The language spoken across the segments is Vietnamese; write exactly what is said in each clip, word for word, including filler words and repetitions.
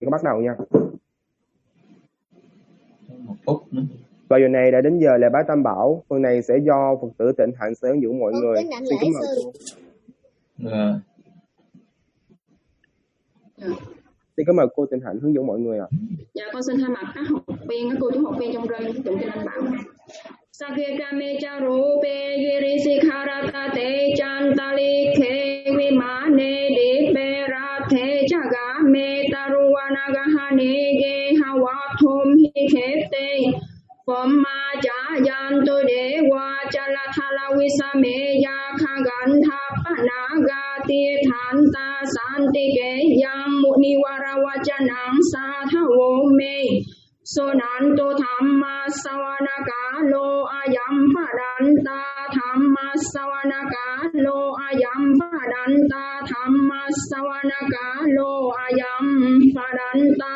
con bắt đầu nha. Một phút nữa. Và giờ này đã đến giờ lễ bái Tam Bảo. Phần này sẽ do Phật tử Tịnh Hạnh sẽ hướng dẫn mọi người. Xin kính mời cô. À. Xin cảm ơn cô Tịnh Hạnh hướng dẫn mọi người ạ. À. Dạ con xin thay mặt các học viên, các cô chú học viên trong rừng tụng kinh Tam Bảo. Sakekame charupe girisikharata te chantali ke vimane dipera te chagame taruvanagahane ge hawathom hi khete Phomma cha yantu dewa chalathala visame yakhagantha panagati thanta santi ke yang muniwara vachanang sathavo me Sonanto Dhamma Savanaka Lo Ayam Padanta Dhamma Savanaka Lo Ayam Padanta Dhamma Savanaka Lo Ayam Padanta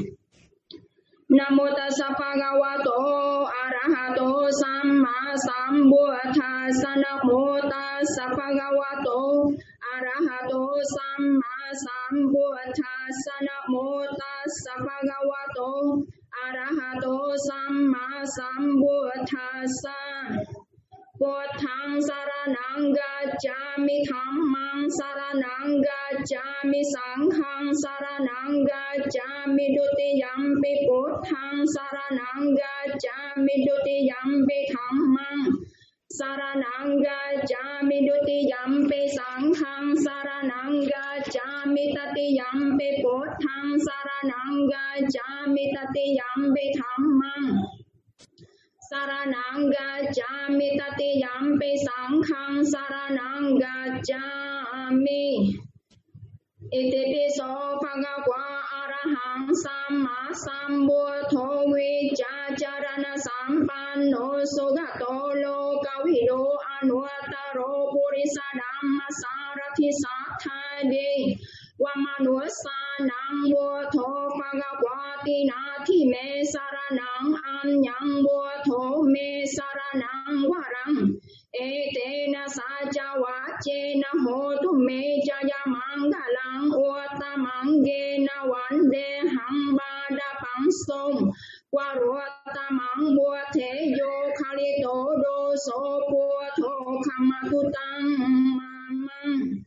Namo Tassa Bhagavato Arahato Samma Sambuddhassa Namo Tassa Bhagavato Arahato Samma Sambuddhassa Namo Tassa Bhagavato Arahato Samma Sambuddhassa Buddhaṃ saranang gacchāmi Dhammāṃ saranang gacchāmi Saṅghāṃ saranang gacchāmi Dutiyampi Buddhaṃ saranang gacchāmi Dutiyampi Dhammāṃ saranang gacchāmi Dutiyampi Saṅghāṃ saranang gacchāmi Tatiyampi Buddhaṃ saranang gacchāmi Tatiyampi Dhammāṃ Saranang gacchāmi tatiyampi saṅghāṃ saranang gacchāmi Itipiso bhagavā arahaṃ samma sambuddho vicācarana sampanno sugato lokavido anuttaro purisa dhamma sarathi sathādi Vamanusanang buddho bhagavati nāthi me saranang anyang buddho me saranang varang etena saca vacena hotu me jaya mangalang uttamangena vandehang badapang som varutamang buddheyo khalito doso buddho kamatutang mamang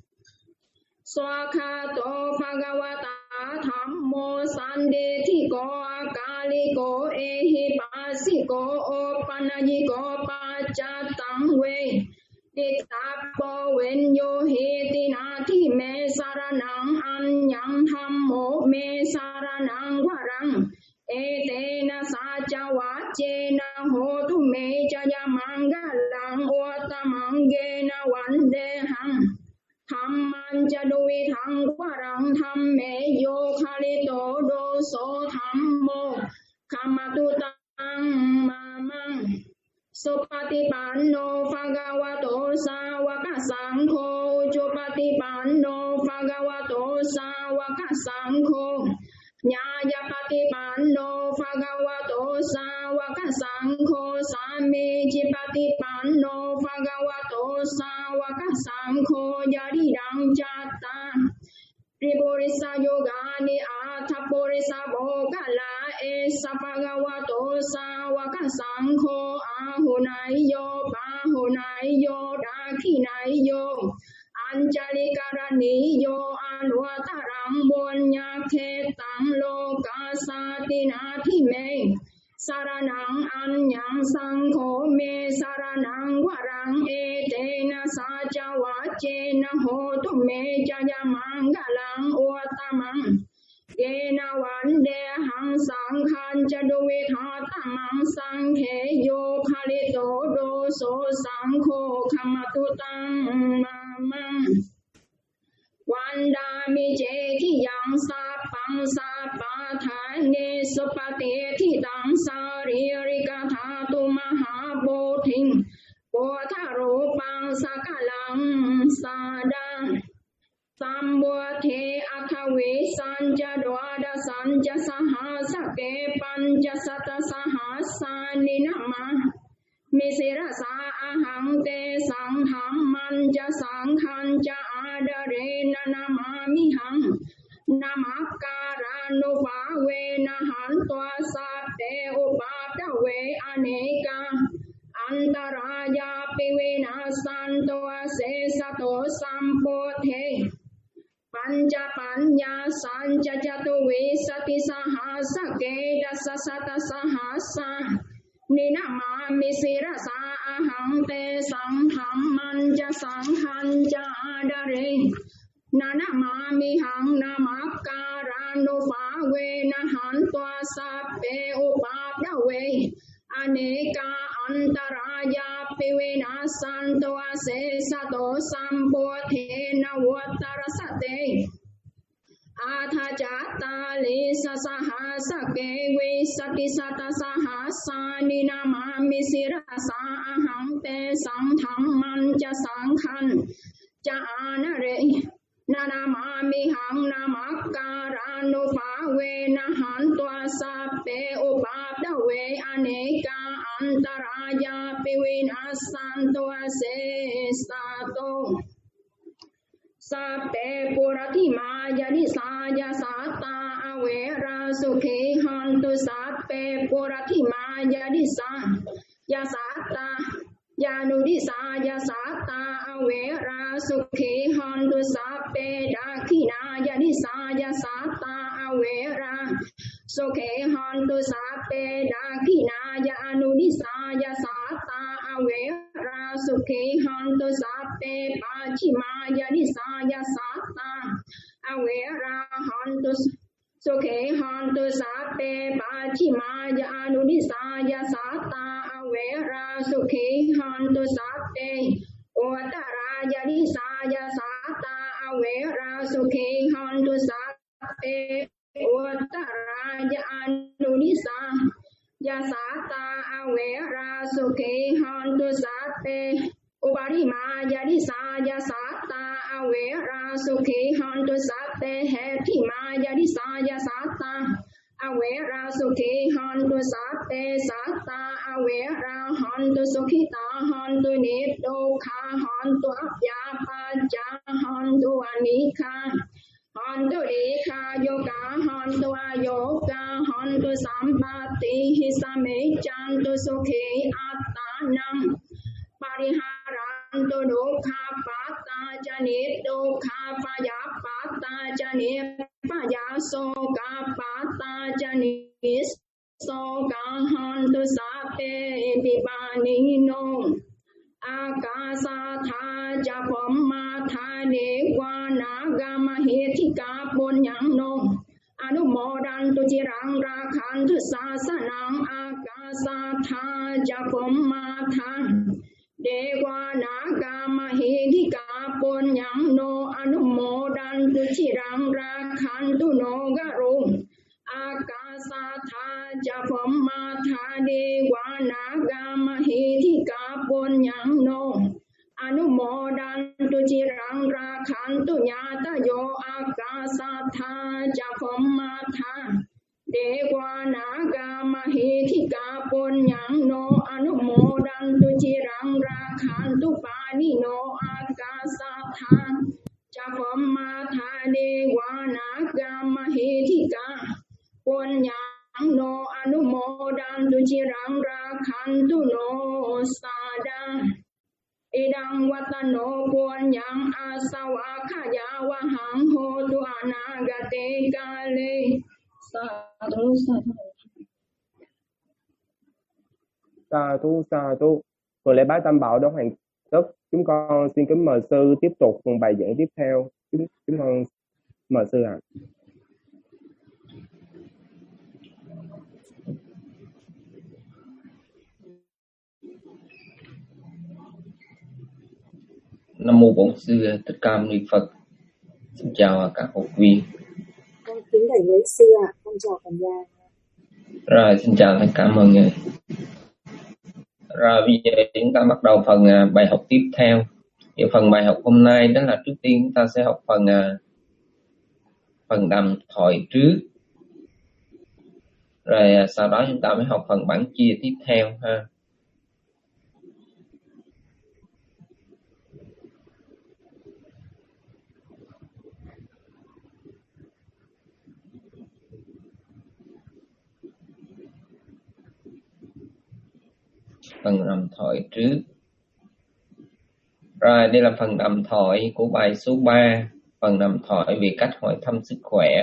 Swakato Bhagavata Dhammo Sandethiko Akaliko Ehipasiko Opanayiko Pachatang We Titapo Venyo Heti Nati Me Saranang Anyang Dhammo Me Saranang Varang Etena Saca Vacena Hotu Me Jaya Mangalang Uttamangena Vandehang Dhamman Jaduvi Thangvarang Dhamme Yo Khalito Doso Dhammo Kamatutang Mamang Supatipanno Bhagavato Sāvaka Saṅgho Chupatipanno Bhagavato Sāvaka Saṅgho Nyājapatipanno Bhagavato Sāvaka Saṅgho Samejjipatipanno Bhagavato Sāvaka Saṅgho Yaridang Catta Tripurisa Yogani Atthapurisa Bhogala Esa Bhagavato Sāvaka Saṅgho Ahunaiyo Bahunaiyo Dakhinaiyo Anjalikaraniyo Anutarang Bunyakhetang Lokasatinati Me Saranang Anyang Saṅgho Me Saranang Varang Etena Saca Vacena Hotu Me Jaya Mangalang Uttamang Yena Vandehang Saṅghāṃ Jaduvidhatamang Saṅghe Yo Khalito Doso Saṅgho Kamatutang Mamang Vandami Jeki Yang Sapang Sapathane Supati Tang Saririka Thatu Mahabodhing Bodharupang Sakalang Sadang Sambuddhe Athavi Sanja Dwada Sanja Sahasake Panjasata Sahasani Namah Misira Sa Aham Te Sangham Manja Sanghanja Adarena Namami Hang Namakaranu phá quê na hán toa sa te upa đa quê aneka antaraya piwina santoa se sato sampo Pancha panya sancha chatu visati sahasa keda sasata sahasa Nina mami sirasa aham te sangham manja sanghanja adare Nana mami hang namakarano pawe nahan tua sape upada we Aneka antaraya piwina santoa se sato sampo the na watarasate Atha jata li sasaha ke we sati sata sahasa nina mami sirasa aham te sangham manja sanghan cha anare Nana mami hang namakarano pawe nahan tua sape upada we aneka antaraya piwina santoa se sato Sape purati maya di saya sata awera sukhi hantu sape purati maya di sa ya sata ya nudi saya sata awera sukhi hantu sape dakina ya di saya sata awera sukhi hantu sape dakina ya nudi saya sata awera sukhi hantu sape pachima ya di saya sata awera hantu sukhi hantu sape pachima ya nudi saya sata awera sukhi hantu sape utara ya di saya sata awera sukhi hantu sape utara ya nudi saya sata awera sukhi hantu sape Ubari maya di saya sata awera sukhi hantu sape heti maya di saya sata awera sukhi hantu sape sata awera hantu sukhita hantu nidokha hantu apyapaja hantu anika hantu dikha yoga hantu ayoga hantu sampati hisame chantu sukhi attanam Pariharantu dukha pata jani dukha paya pata jani paya soka pata jani soka hantu sape pipani no akasa tha japamma tha dewa nagama hetika punyang no anumodantu cirang rakhantu sasanang akasa tha japamma tha Dewa naga mahidika punyang no anumodantu cirang rakhantu no garum akasa tha japamma tha dewa naga mahidika punyang no anumodantu cirang rakhantu nyata yo akasa tha japamma tha Dewa naga mahidika punyang no anumodantu cirang rakhantu pani no akasa tha japamma tha dewa naga mahidika punyang no anumodantu cirang rakhantu no sada Idang watano punyang asawakaya wahang hotu anagate kale Sadhu sadhu Sa thu sa thu. Tuần lễ bái Tam Bảo đã hoàn tất. Chúng con xin kính mời sư tiếp tục phần bài giảng tiếp theo. Chúng, chúng con mời sư ạ. À. Nam mô Bổn Sư Thích Ca Mâu Ni Phật. Xin chào các học viên. Con kính thầy với sư ạ. À. Con chào cả nhà. Rồi xin chào tất cả mọi người. Rồi bây giờ chúng ta bắt đầu phần uh, bài học tiếp theo. Thì phần bài học hôm nay đó là trước tiên chúng ta sẽ học phần uh, phần đàm thoại trước. Rồi uh, sau đó chúng ta mới học phần bản chia tiếp theo ha. phần đàm thoại trước. Rồi đây là phần đàm thoại của bài số ba, phần đàm thoại về cách hỏi thăm sức khỏe.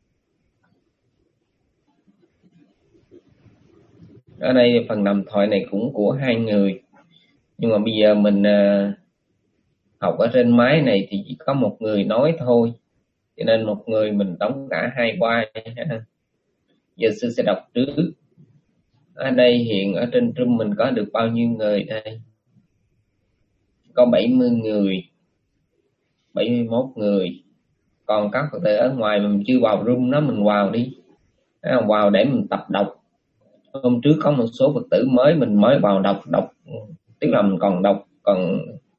Ở đây phần đàm thoại này cũng của hai người, nhưng mà bây giờ mình uh, học ở trên máy này thì chỉ có một người nói thôi, cho nên một người mình đóng cả hai vai. Giờ sư sẽ đọc trước. Ở đây hiện ở trên room mình có được bao nhiêu người đây? Có bảy mươi người, bảy mươi mốt người. Còn các Phật tử ở ngoài mình chưa vào room đó, mình vào đi, vào để mình tập đọc. Hôm trước có một số Phật tử mới mình mới vào đọc đọc tức là mình còn đọc còn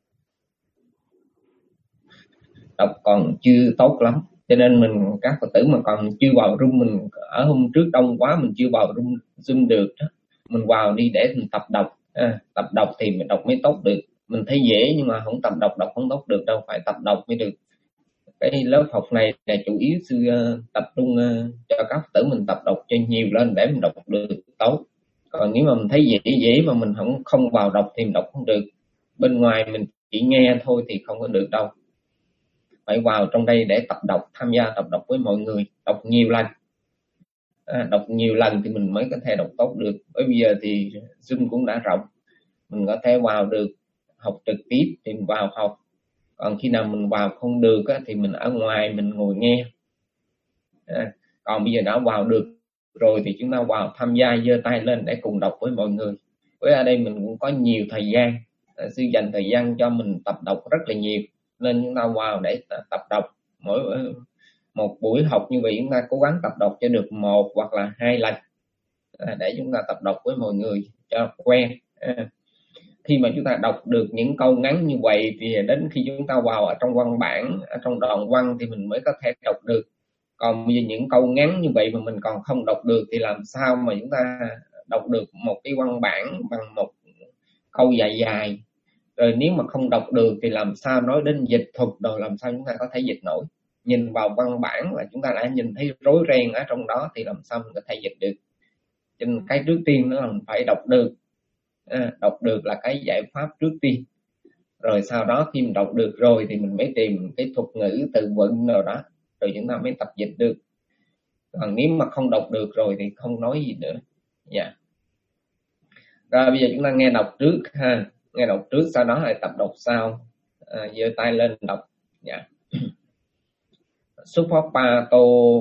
đọc còn chưa tốt lắm, cho nên mình các Phật tử mà còn chưa vào room, mình ở hôm trước đông quá mình chưa vào room zoom được đó. Mình vào đi để mình tập đọc, à, tập đọc thì mình đọc mới tốt được. Mình thấy dễ nhưng mà không tập đọc đọc không tốt được đâu, phải tập đọc mới được. Cái lớp học này là chủ yếu sư uh, tập trung uh, cho các Phật tử mình tập đọc cho nhiều lên để mình đọc được tốt. Còn nếu mà mình thấy dễ dễ mà mình không không vào đọc thì mình đọc không được. Bên ngoài mình chỉ nghe thôi thì không có được đâu, phải vào trong đây để tập đọc, tham gia tập đọc với mọi người, đọc nhiều lần, à, đọc nhiều lần thì mình mới có thể đọc tốt được. Bởi bây giờ thì Zoom cũng đã rộng, mình có thể vào được học trực tiếp thì mình vào học. Còn khi nào mình vào không được á, thì mình ở ngoài mình ngồi nghe, à, còn bây giờ đã vào được rồi thì chúng ta vào tham gia, giơ tay lên để cùng đọc với mọi người. Với ở đây mình cũng có nhiều thời gian, à, sư dành thời gian cho mình tập đọc rất là nhiều, nên chúng ta vào để tập đọc. Mỗi một buổi học như vậy chúng ta cố gắng tập đọc cho được một hoặc là hai lần, à, để chúng ta tập đọc với mọi người cho quen. À, khi mà chúng ta đọc được những câu ngắn như vậy thì đến khi chúng ta vào ở trong văn bản, ở trong đoạn văn thì mình mới có thể đọc được. Còn bây giờ những câu ngắn như vậy mà mình còn không đọc được thì làm sao mà chúng ta đọc được một cái văn bản bằng một câu dài dài. Rồi nếu mà không đọc được thì làm sao nói đến dịch thuật, rồi làm sao chúng ta có thể dịch nổi. Nhìn vào văn bản là chúng ta đã nhìn thấy rối ren ở trong đó thì làm sao mình có thể dịch được. Cho nên cái trước tiên đó là mình phải đọc được, à, đọc được là cái giải pháp trước tiên. Rồi sau đó khi mình đọc được rồi thì mình mới tìm cái thuật ngữ từ vựng nào đó, rồi chúng ta mới tập dịch được. Còn nếu mà không đọc được rồi thì không nói gì nữa. Dạ. Yeah. Rồi bây giờ chúng ta nghe đọc trước ha, nghe đọc trước sau đó lại tập đọc sau. À, giơ tay lên đọc. Dạ. Yeah. Supapato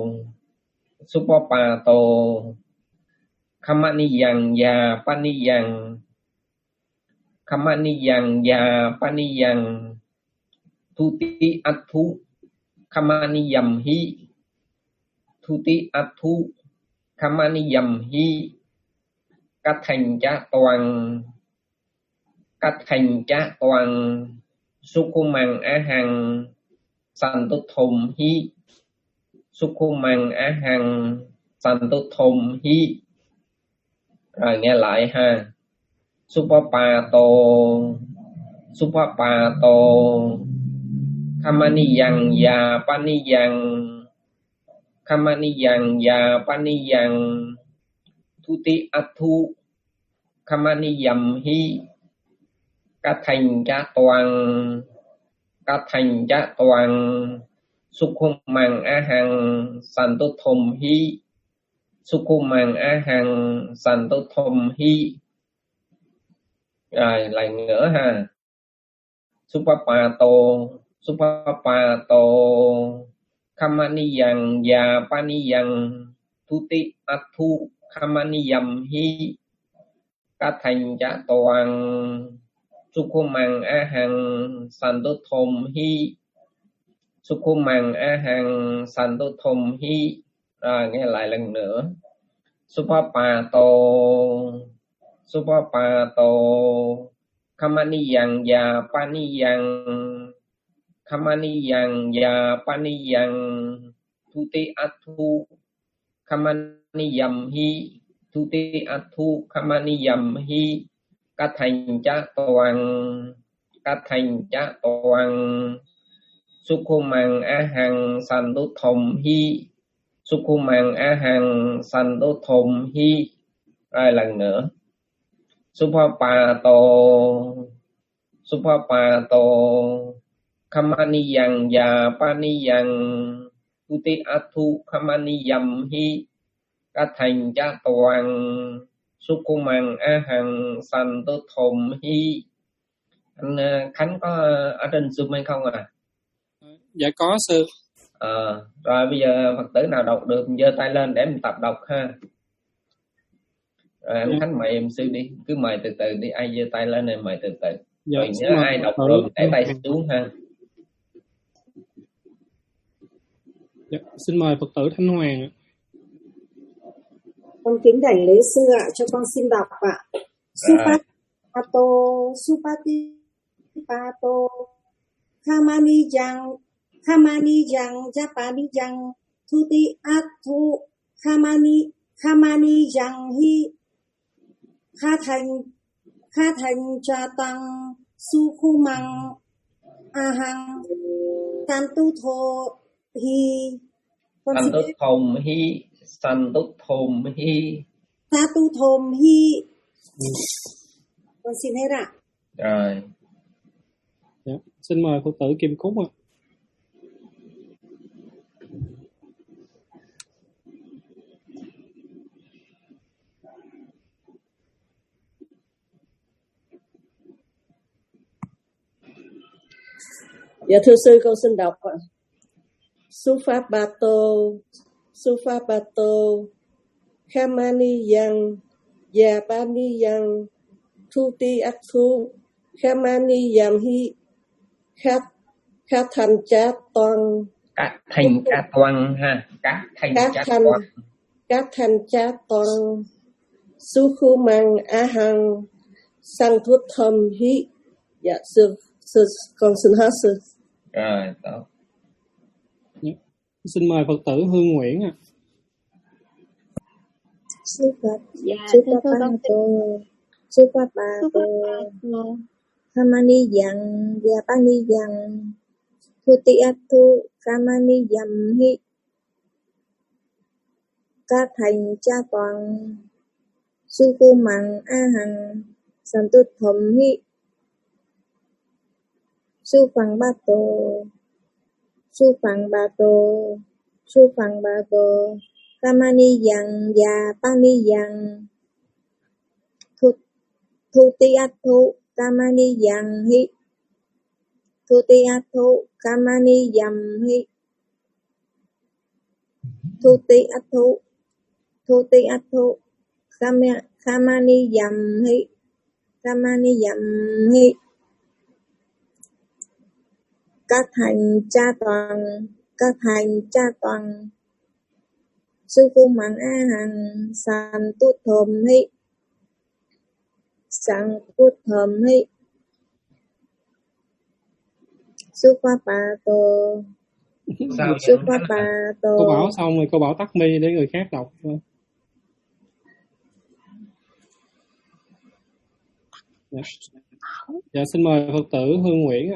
Supapato Kamaniyang ya paniyang Kamaniyang ya paniyang Thuti athu Kamaniyam hi Thuti athu Kamaniyam hi Cách thành cha toàn Cách thành cha toàn Sukumang ahang Santuthom hi Sukumang ahang Santuthom hi. Rồi nghe lại ha. Supapato Supapato Kamaniyang ya paniyang Kamaniyang ya paniyang Thuti athu Kamaniyam hi Cách thành cha toàn Cách thành cha toàn Sukumang ahang Santuthom hi Sukumang ahang Santuthom hi. Rồi lại nữa ha. Supapato Supapato Kamaniyang ya paniyang Thuti athu Kamaniyam hi Cách thành cha toàn Sukumang ahang Santuthom hi Sukumang ahang Santuthom hi. Rồi nghe lại lần nữa. Supapato Supapato Kamaniyang ya paniyang Kamaniyang ya paniyang Thuti athu Kamaniyam hi Thuti athu Kamaniyam hi Cách thành cha toàn Cách thành cha toàn Sukumang ahang Santuthom hi Sukumang ahang Santuthom hi. Rồi lần nữa. Supapato Supapato Kamaniyang Yapaniyang Tuti Athu Kamaniyam Hi Các thành cha toàn Sukumang Ahang Santu Thom Hi. Anh Khánh có ở trên Zoom hay không à? Dạ có sư. À, rồi bây giờ Phật tử nào đọc được giơ tay lên để mình tập đọc ha. Rồi anh dạ. Khánh mời em sư đi, cứ mời từ từ đi, ai giơ tay lên em mời từ từ. Dạ, rồi nhớ ai đọc rồi để tay xuống ha. Dạ, xin mời Phật tử Thanh Hoàng. Con kính đảnh lễ sư ạ, cho con xin đọc ạ. Supato, Supati Pato, Kamani Yang, Kamani Yang, Japani Yang, Tuti Athu, Kamani, Kamani Yang Hi, Kha Thành, Kha Thành Cha Tăng, Sukumang Ahang, Tantu Tho Hi, Tantu Thom Hi, Tantu Thom Hi, Tantu Thom Hi. Con xin hết ạ. Rồi. Dạ, xin mời Phật tử Kim Cúc ạ. Dạ thưa sư, con xin đọc ạ. Supapato, Supapato, Kamani Yang, Yapani Yang, Tuti Athu, Kamani Yam Hi, Khát Khát Thành Cha Toàn. Các thành cha toàn ha, các thành cha toàn. Các thành cha toàn. Sukumang Ahang, Sang Thút Thầm Hi. Dạ sư, sư con xin hết sư. Rồi, tốt. Xin mời Phật tử Hương Nguyễn ạ. Sư Phật, dạ, Sư Papato, Sư Papato, Kamani Yang, Yapani Yang, Tuti Athu, Kamani Yam Hi, Các thành cha toàn, Sukumang Ahang, Santu Thom Hi, Su Phang Ba Tô, Su Phang Ba Tô, Su Phang Ba Tô, Kamani Yang, Yapani Yang, Tuti Athu, Kamani Yang Hi, Tuti Athu, Kamani Yam Hi, Tuti Athu, Tuti Athu, Kamani Yam Hi, Kamani Yam Hi. Các thành cha toàn, các thành cha toàn, Sư Kumang Ahang, San Tút Thom Hi, San Tút Thom Hi, Supapato, Supapato. Cô bảo xong rồi cô bảo tắt mi để người khác đọc. Dạ, dạ xin mời Phật tử Hương Nguyễn ạ.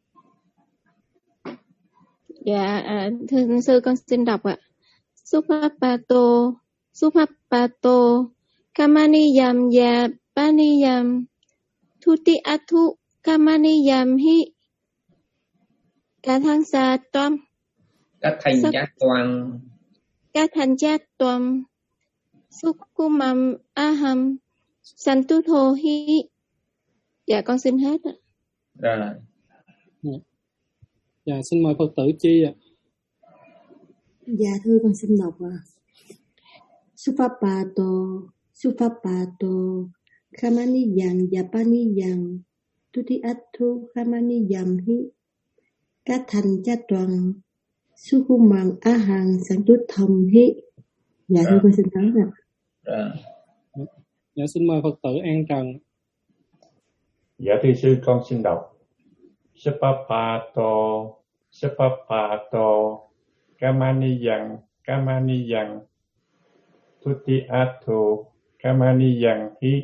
Dạ, à, thưa sư con xin đọc ạ. Supapato, Supapato, Kamani Yam Yapani Yam, Tuti Athu, Kamani Yam Hi, Cả Thang Sa Toam, Các thành cha toàn, Các thành cha toàn, Sukumam Aham, Santu Tho Hi. Dạ con xin hết ạ. Rồi. Dạ. Dạ xin mời Phật tử Chi ạ. Dạ thưa con xin đọc ạ. Supapato, Supapato, Kamani Yang, Yapani Yang, Tuti Athu, Kamani Yam Hi, Các thành cha toàn, Sukumang Ahang, Sang Tút Thom Hi. Dạ thưa con xin nói ạ. Rồi. Dạ xin mời Phật tử An Trần. Dạ thưa sư, con xin đọc. Supapato, Supapato, Kamani Yang, Kamani Yang, Tuti Athu, Kamani Yang Hi,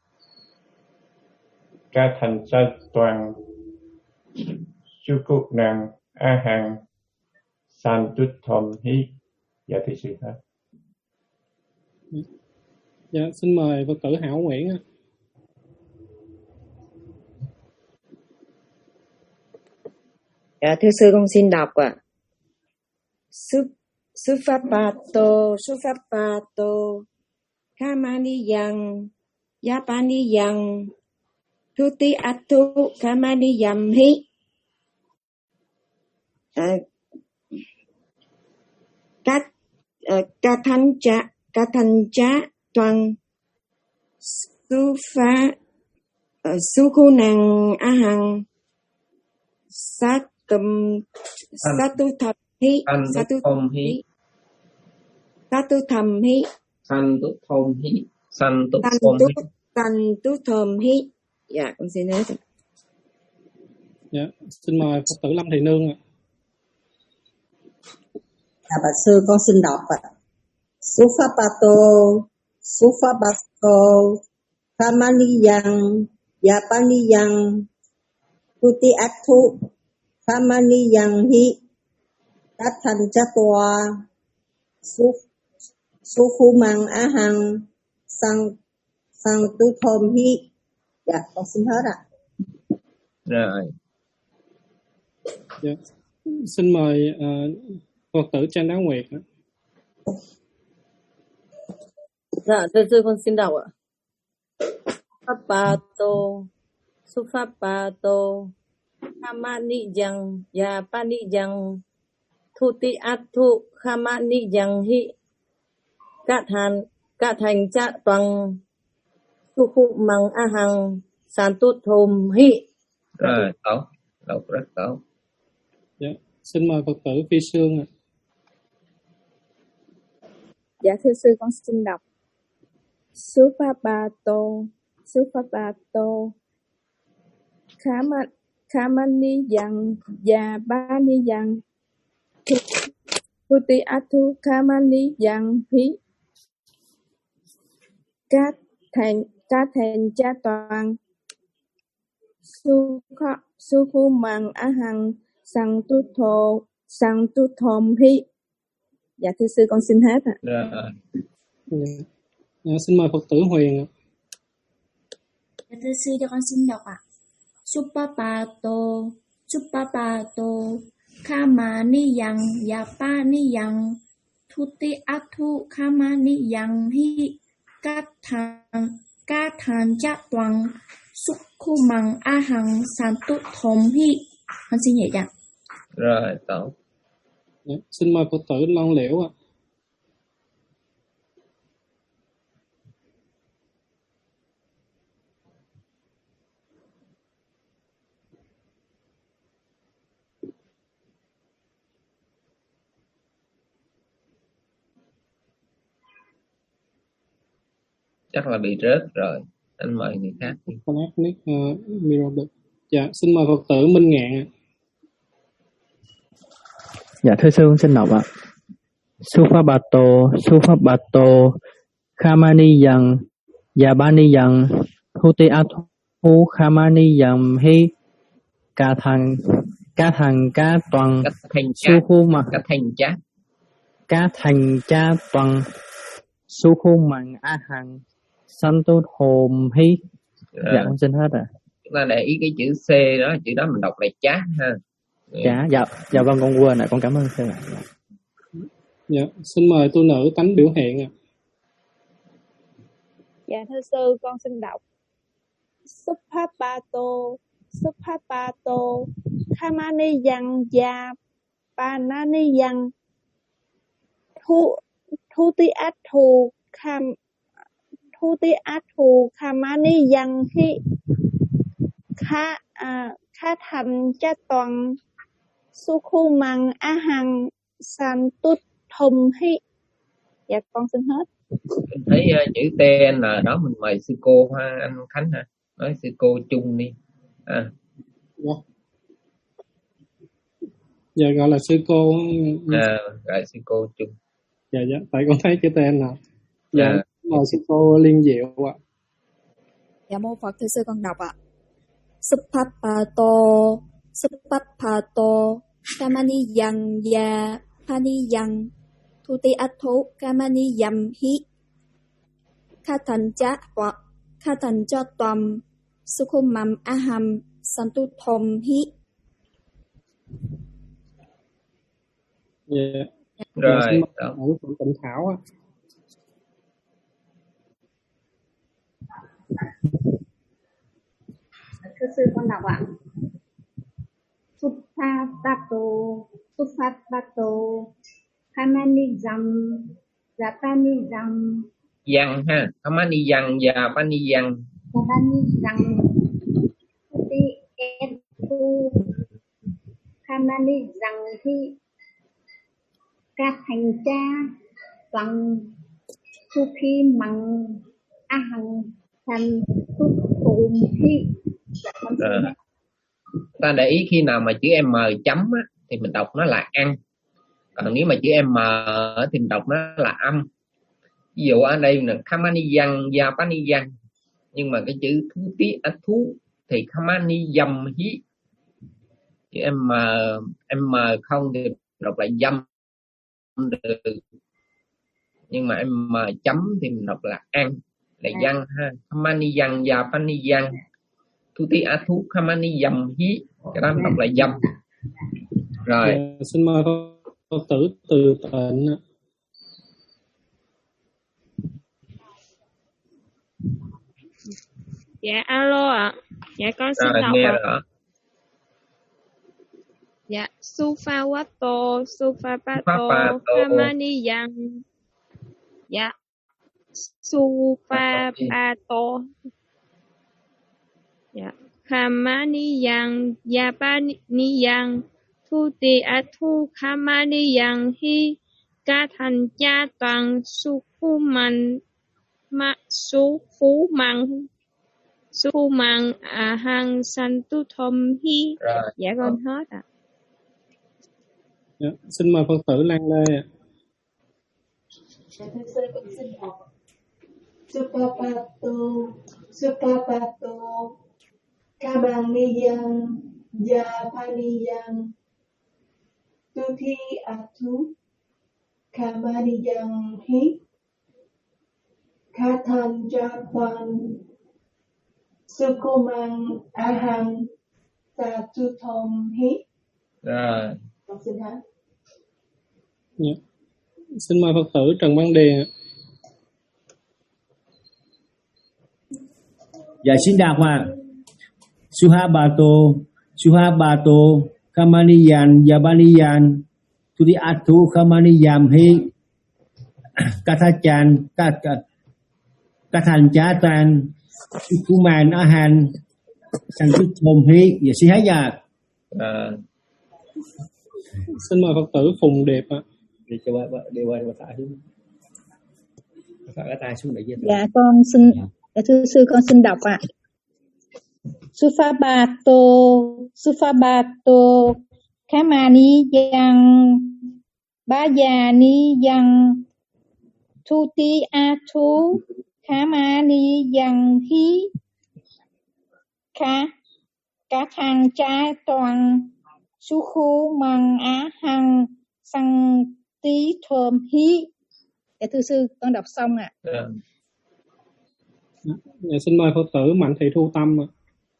Các thành cha toàn, Sukumang Ahang, San Tút Thom Hi. Dạ thưa sư hết. Dạ xin mời Phật tử Hảo Nguyễn ạ. Dạ thưa sư con xin đọc ạ. Su Sufapato Sufapato Kamani yang Yapani yang Tuti atu Kamani yam hi. À, các uh, ca thanh cha ca thanh cha toàn su pha uh, su khu nàng a hằng sát cầm sát tu thập hi sát tu thầm hi sát tu thầm hi san tu thom hi san tu san thom tu hi. san tu thầm hi. Dạ con xin hết. Dạ, xin mời Phật tử Lâm Thị Nương ạ. Dạ bạch sư con xin đọc ạ. Sufapato Sufapato Kamaniyang Yapaniyang Tuti Athu Kamaniyang hi Kathan Chatwa Su Sukhumang Ahang Sang Sang Tu Thom hi. Dạ con xin hết ạ. Rồi. Dạ. Xin mời uh, Phật tử Trang Đáo Nguyệt ạ. Dạ, thưa sư con xin đọc ạ. Sufapato Sufapato Kamani yang Yapani yang Thuti athu Kamani yang hi Các thành Các thành cha toàn Sukhu mang ahang San tu thom hi. Rồi, tốt. Đọc rất tốt. Dạ. Xin mời Phật tử Phi Sương ạ. Dạ thưa sư con xin đọc. Sufapato Sufapato Kama Kamani yang Yapani yang Tuti athu Kamani yang hi Các thành Các thành cha toàn Su kho Su khu mang a hằng sang tu thô sang tu thom hi. Dạ thưa sư con xin hết ạ. Rồi. Dạ. Dạ, xin mời Phật tử Huyền ạ. Dạ thưa sư cho con xin đọc ạ. Supapato Supapato Kamani yang Yapani yang Tuti athu Kamani yang hi Các thành Các thành cha toàn Sukhu mang a hằng san tu thom hi. Con xin nhẹ dạ. Rồi, tốt. Dạ. Xin mời Phật tử Long Liễu ạ. Chắc là bị rớt rồi. Anh mời người khác đi. Connect nick uh, Mirror. Dạ, xin mời Phật tử Minh Ngạn. Dạ thưa sư con xin đọc ạ. Sufapato Sufapato Kamani yang Yapani yang Thuti athu Kamani yang hi Ca thành Ca thành ca toàn Sukhumang Ca thành cha Ca thành cha toàn Sukhumang ahang San tu thom hi. Dạ con xin hết ạ. Chúng ta để ý cái chữ C đó, chữ đó mình đọc là chá ha. Dạ, dạ, dạ vâng con quên ạ, con cảm ơn sư ạ. Dạ, xin mời tu nữ Tánh Biểu Hiện ạ. Dạ thưa sư con xin đọc. Supapato Supapato Kamani yang Yapanani yang Thu Thuti athu Kam Thuti athu Kamani yang hi Kha à, Kha thành cha toàn Sukhu mang a hằng san tu thom hi. Dạ con xin hết. Mình thấy uh, chữ T N đó mình mời sư cô ha, anh Khánh ha, nói sư cô Chung đi. À. Dạ. Dạ gọi là sư cô. À, gọi sư cô Chung. Dạ dạ, tại con thấy chữ T N. Dạ, à. mời sư cô Liên Diệu ạ. Dạ mô Phật thưa sư con đọc ạ. Supapato Supapato Kamani yang Yapani yang Thuti athu Kamani yam hi Kha thành cha hoặc Kha thành cho toàn Sukhumam aham San tu thom hi. Dạ. Rồi, Dạ, xin mời đó. Phật tử Tịnh Thảo ạ. Thưa sư con đọc ạ. Suppapato, Suppapato, Kamanijam, Japanijam, Văn ha, Kamaniyang, Japaniyang. Japanijam, Ti Etu, Kamanijam Thi, Các thành cha, Toàn Su Khi Măng, A Hằng, Thành Su Tù Thi. Rồi. Ta để ý khi nào mà chữ M chấm á, thì mình đọc nó là ăn. Còn nếu mà chữ M thì mình đọc nó là âm. Ví dụ ở đây là Kamaniyang, Japaniyang. Nhưng mà cái chữ thú tí ách thú thì Kamaniyam hí. Chữ M, M không thì đọc là dâm được. Nhưng mà M chấm thì mình đọc là ăn, là văn ha. Kamaniyang, Japaniyang. Thu tí á thú Kamaniyam hí. Cái đó đọc là dâm. Rồi. Dạ, xin mời Phật tử Từ Tịnh. Dạ alo ạ. Dạ con xin Rồi, đọc nghe ạ. rõ. Dạ Sufawato, Sufapato, Sufapato. Kamaniyang. Dạ Sufapato. Dạ Kamaniyang, Japaniyang, Thuti Athu Kamaniyang hi Ca thành cha toàn su phu man ma su phú măng su phu măng à hằng san tu thom hi. Dạ con hết ạ. Dạ, xin mời Phật tử Lan Lê ạ. Dạ, thưa sư, con xin đọc Suppapato, Suppapato, Kamaniyang, Japaniyang, Tuthi Athu, Kamaniyang hi, Kathan Japan, Sukumang Ahang, Satuthom hi. Rồi. Con xin hết. Dạ. Xin mời Phật tử Trần Văn Điền ạ. Dạ xin đọc ạ. Suhabato, Suhabato, Kamaniyan, Yabaniyan, Tudi Athu, Kamaniyam hi, Kathachan, Kathan Chatan, Kuman Ahan, Santuthom hi. Dạ xin hết dạ. À. Xin mời Phật tử Phùng Điệp ạ. Để cho bà để bà bà thả xuống. Thả cái tay xuống để cho. Dạ con xin dạ, thưa sư con xin đọc ạ. Suppapato, Suppapato, Kamaniyang, Bayaniyang, Thuti Athu, Kamaniyang hi, Ka Cả thằng cha toàn su khu măng á hằng sang tí thơm hí. Dạ thưa sư con đọc xong ạ. À. Dạ, xin mời Phật tử Mạnh Thị Thu Tâm ạ.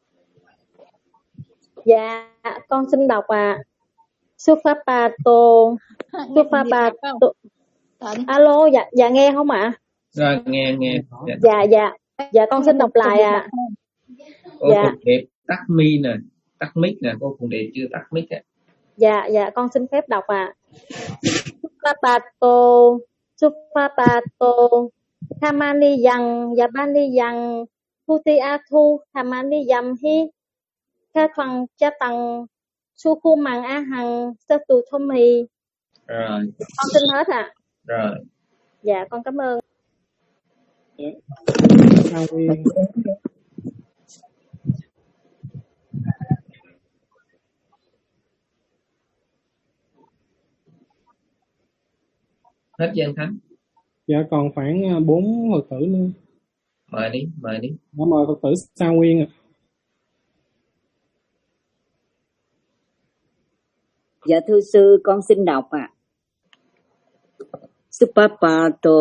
Dạ con xin đọc ạ. Suppapato, Suppapato. Alo, dạ dạ nghe không ạ? Rồi nghe nghe. Dạ dạ dạ, dạ con xin đọc lại ạ. Cô dạ. Phụng Điệp tắt mi nè, tắt mic nè, cô Phụng Điệp chưa tắt mic ạ. Dạ dạ con xin phép đọc ạ. Suppapato, Suppapato, Kamaniyang, Japaniyang, Thuti Athu, Kamaniyam hi, Ca thằng cha tăng su khu măng á hằng sa tu thom hi. Rồi. Con xin hết ạ. Rồi. Dạ con cảm ơn. Dạ. Hết Giang Thắng. Dạ còn khoảng bốn Phật tử nữa. Mời đi, mời đi. Dạ, mời Phật tử Sa Nguyên ạ. Dạ thưa sư con xin đọc ạ. À. Suppapato,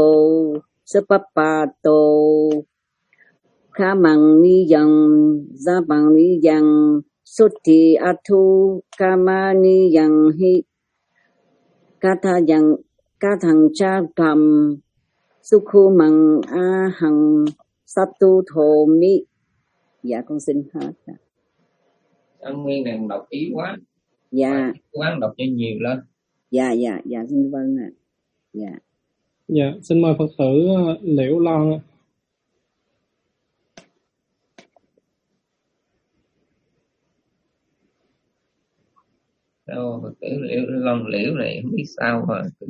Suppapato, Kamaniyang, Japaniyang, Sutti Atu Kamani Yang Hi Katha Yang Kathang Cha Tam Sukhu Mang A Hằng Satu Thô Mi. Dạ con xin hết. Anh Nguyên này đọc ý quá. Dạ. Quán đọc cho nhiều lên. Dạ dạ dạ xin vâng ạ. Dạ. Dạ xin mời Phật tử Liễu Loan. Đâu Phật tử Liễu Loan Liễu này không biết sao mà cứ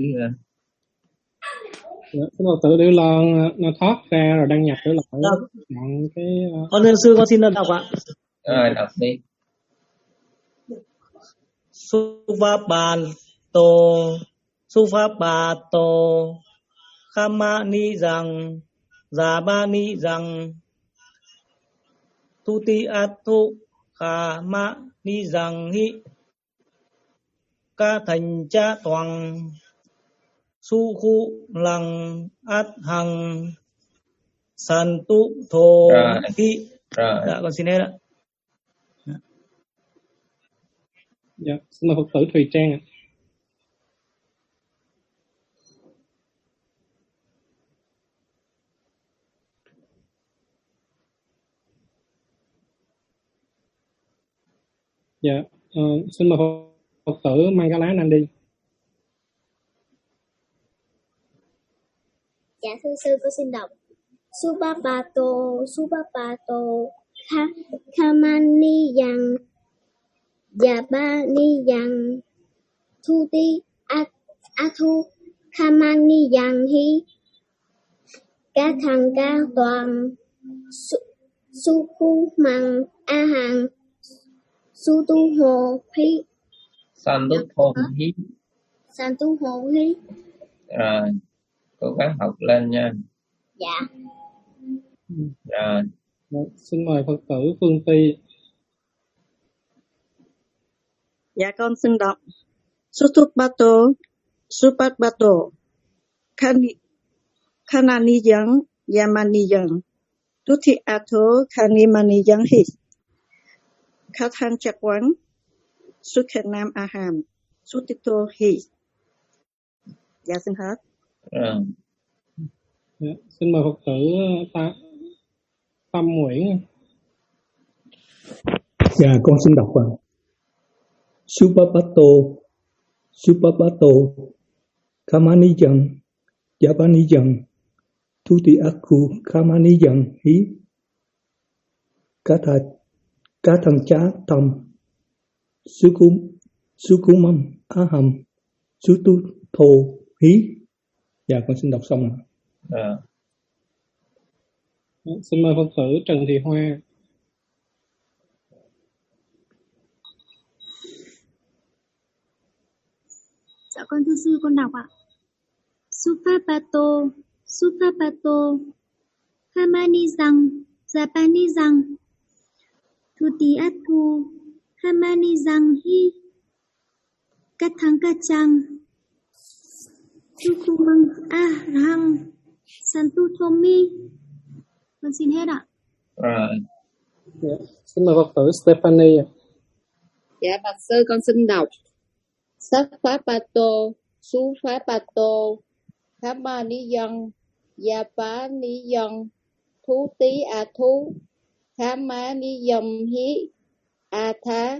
Dạ, cái Phật tử Liễu Loan nó thoát ra rồi đăng nhập trở lại. Chọn cái con thưa sư con xin đọc ạ. Rồi đọc đi. Suvapato Suvapato Kamani rằng Zabani rằng Tuti Atu Kamani rằng hi Ca thành cha toàn Su khu lăng át hằng San tu thô hi. Dạ con xin hết ạ. Dạ, xin mời Phật tử Thùy Trang ạ. Dạ, uh, xin mời Phật tử Mangala Nandi. Dạ thưa sư, con xin đọc. Subapato, Subapato, Kamani yang Yabani yang Tuti Atu Kamani yang hi Kathang Ca Toàn Sukhu Mang A Hằng Su Tu Hồ Hi San Tu Hồ Hi San Tu Hồ Hi. Rồi cố gắng học lên nha. Dạ. Rồi. Rồi, xin mời Phật tử Phương Ti. Dạ con xin đọc. Sutupato Supapato Kanani yang Yamani yang Tuti Ato Kanimani yang hi Kathan Chakwan Sukhanam Aham Sutito hi. Dạ xin hết. À. Dạ, xin mời Phật tử Ta, Tâm Nguyễn. Dạ con xin đọc ạ. Supapato Supapato Kamani yang Yabani yang Tuti Aku Kamani yang hi Katha Kathang Cha Tam Sukum Sukumam Aham Sutu Thô hi. Dạ con xin đọc xong ạ. À. Xin mời Phật tử Trần Thị Hoa. Dạ con thưa sư, con đọc ạ. Supapato, Supapato, Kamani rằng, Japani rằng, Thuti Atu, Kamani rằng hi, Kathang Kachang, Sukumang Ahang, Santu Thomi. Con xin hết ạ. Rồi. Dạ. Xin mời Phật tử Stephanie. Dạ bạch sư con xin đọc. Sắc pháp Pato, Su pháp Pato, Khama Ni Dân, Yapa Ni Dân, Thú Tí A Thú, Khama Ni Dân Hi, A Thá,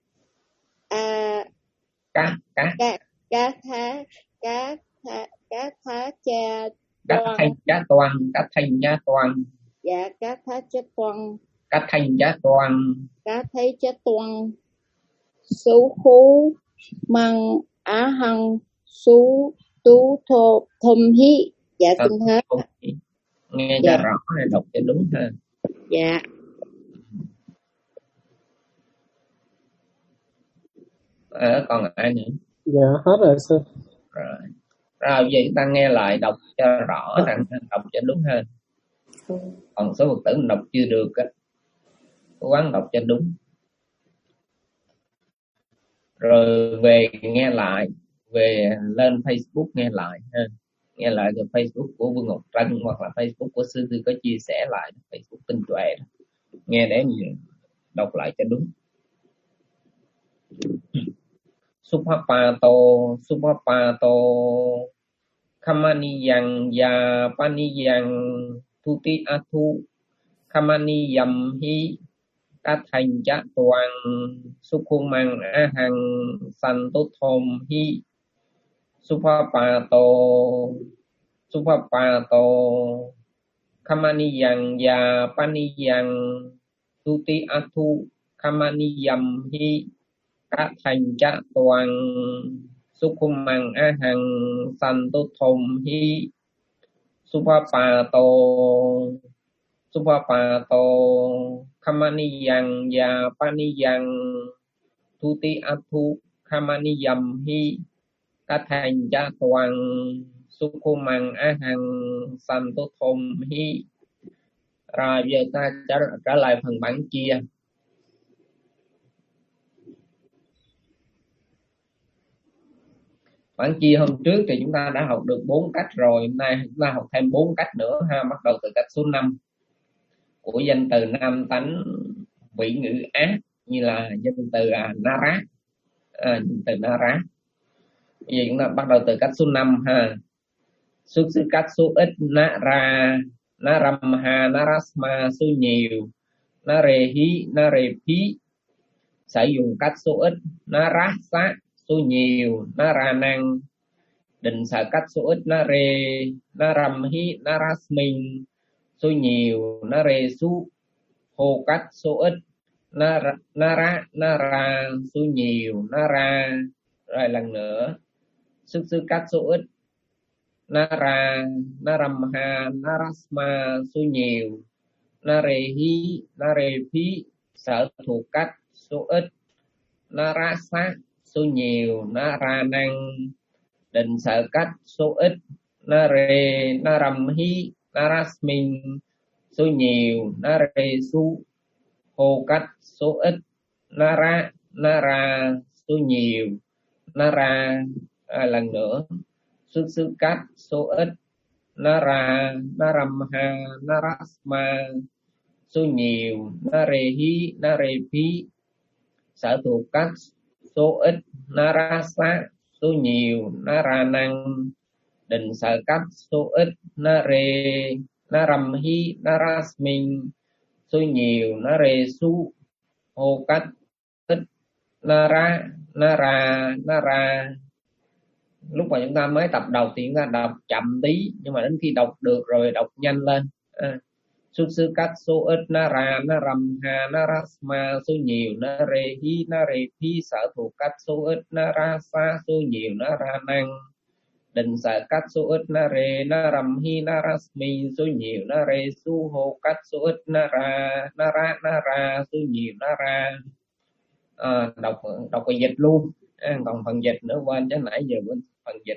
A Cá Cá Cá Cá Thá, Cá Thá, Cá Thá Cha Cá Toàn. Thanh Cha Toàn, Cá Thanh Cha Toàn. Dạ Cá Thá Cha Toàn. Cá Thanh Cha Toàn. Cá Thấy Cha Toàn. Số khu Mang Á Hằng Su Tu Thô Thâm Hi. Dạ xin hết. Nghe cho dạ. rõ này, đọc cho đúng ha. Dạ. À, còn ai nữa? Dạ hết rồi sư. Rồi. Rồi vậy ta nghe lại đọc cho rõ, rằng đọc cho đúng hơn. Còn số Phật tử mình đọc chưa được á, cố gắng đọc cho đúng. Rồi về nghe lại, về lên Facebook nghe lại ha. Nghe lại từ Facebook của Vương Ngọc Trân hoặc là Facebook của Sư Tư có chia sẻ lại Facebook Tinh Tuệ đó. Nghe để đọc lại cho đúng. Suphapato Suphapato Khamaniyang Yapaniyang Thuti Athu Khamaniyam Hi Các thành chát toàn Sukhumang Ahang Santothom Hi Suphapato Suphapato Khamaniyang Yapaniyang Thuti Athu Khamaniyam Hi Các thành chát toàn Sukhumang Ahang Santothom Hi Suphapato Suphapato Khamaniyang Yapaniyang Thuti Athu Khamaniyam Hi Các thành chát toàn Sukhumang Ahang Santothom Hi. Rồi giờ ta trả, trả lại phần bản chia. Bản chia hôm trước thì chúng ta đã học được bốn cách rồi, hôm nay chúng ta học thêm bốn cách nữa ha, bắt đầu từ cách số năm của danh từ nam tánh vị ngữ ác, như là danh từ à, Nara, à, danh từ Nara. Bây giờ chúng ta bắt đầu từ cách số năm ha. Xuất xứ cách số ít Nara, Naramha, Narasma số nhiều, Narehi, Narepi. Sử dụng cách số ít Narasa số nhiều, Naranang. Định sở cách số ít Nare, Naramhi, Narasmin số nhiều, Naresu. Hô cách số ít Nara, Nara, Nara số nhiều, Nara. Rồi lần nữa. Xuất xứ cách số ít Nara, Naramha, Narasma số nhiều, Narehi, Narepi. Sở thuộc cách số ít Narasa số nhiều, Naranang. Định sở cách số ít Nare, Naramhi, Narasmin số nhiều, Naresu. Hô cách số ít Nara, Nara số nhiều, Nara. À, lần nữa. Xuất xứ cách số ít Nara, Naramha, Narasma số nhiều, Narehi, Narepi. Sở thuộc cách số ít Narasa số nhiều, Naranang. Định sở cách số ít Nare, Naramhi, Narasmin số nhiều, Naresu. Hô cách ít Nara, Nara, Nara. Lúc mà chúng ta mới tập đầu thì chúng ta đọc chậm tí, nhưng mà đến khi đọc được rồi đọc nhanh lên. À, xuất xứ cách số ít Nara, Naramha, Narasma số nhiều, Narehi, Narepi. Sở thuộc cách số ít Narasa số nhiều, Naranang. Định sở cách số ít Nare, Naramhi, Narasmi số nhiều, Naresu. Hô cách số ít Nara, Nara, Nara số nhiều, Nara. À, đọc đọc cái dịch luôn. À, còn phần dịch nữa quên chứ nãy giờ quên phần dịch.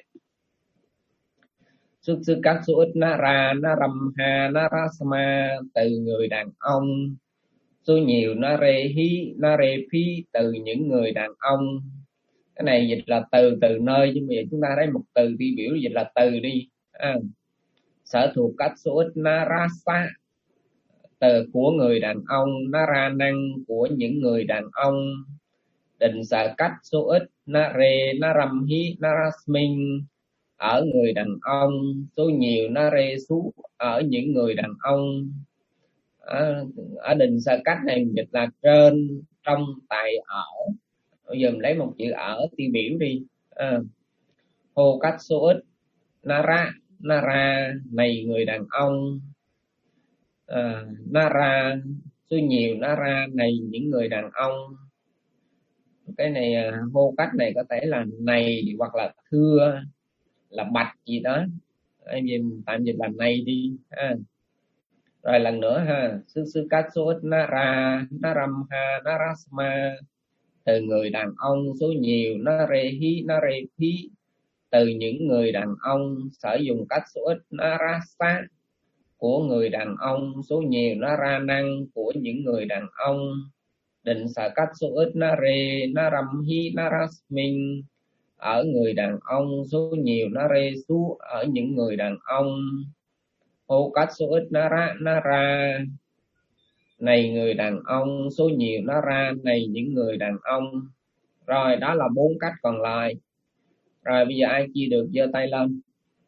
Xuất xứ các số ít Nara, Naramha, Narasma từ người đàn ông số nhiều, Narehi, Narepi từ những người đàn ông. Cái này dịch là từ từ nơi, chứ bây giờ chúng ta thấy một từ đi biểu dịch là từ đi. À, sở thuộc cách số ít Narasa từ của người đàn ông, Naranang của những người đàn ông. Định sở cách số ít Nare, Naramhi, Narasmin ở người đàn ông số nhiều, Naresu ở những người đàn ông. À, ở định sở cách này dịch là trên, trong, tại, ở. Bây giờ mình lấy một chữ ở tiêu biểu đi. À, hô cách số ít Nara, Nara này người đàn ông. À, Nara số nhiều, Nara này những người đàn ông. Cái này hô cách này có thể là này hoặc là thưa, là bạch gì đó. Anh em tạm dịch là này đi ha. Rồi lần nữa ha. Xuất xứ cách số ít Nara, Naramha, Narasma từ người đàn ông số nhiều, Narehi, Narepi từ những người đàn ông. Sử dụng cách số ít Narasa của người đàn ông số nhiều, Naranang của những người đàn ông. Định sở cách số ít Nare, Naramhi, Narasmin ở người đàn ông số nhiều, Naresu ở những người đàn ông. Hô cách số ít Nara, Nara này người đàn ông số nhiều, Nara này những người đàn ông. Rồi đó là bốn cách còn lại. Rồi bây giờ ai chia được giơ tay lên.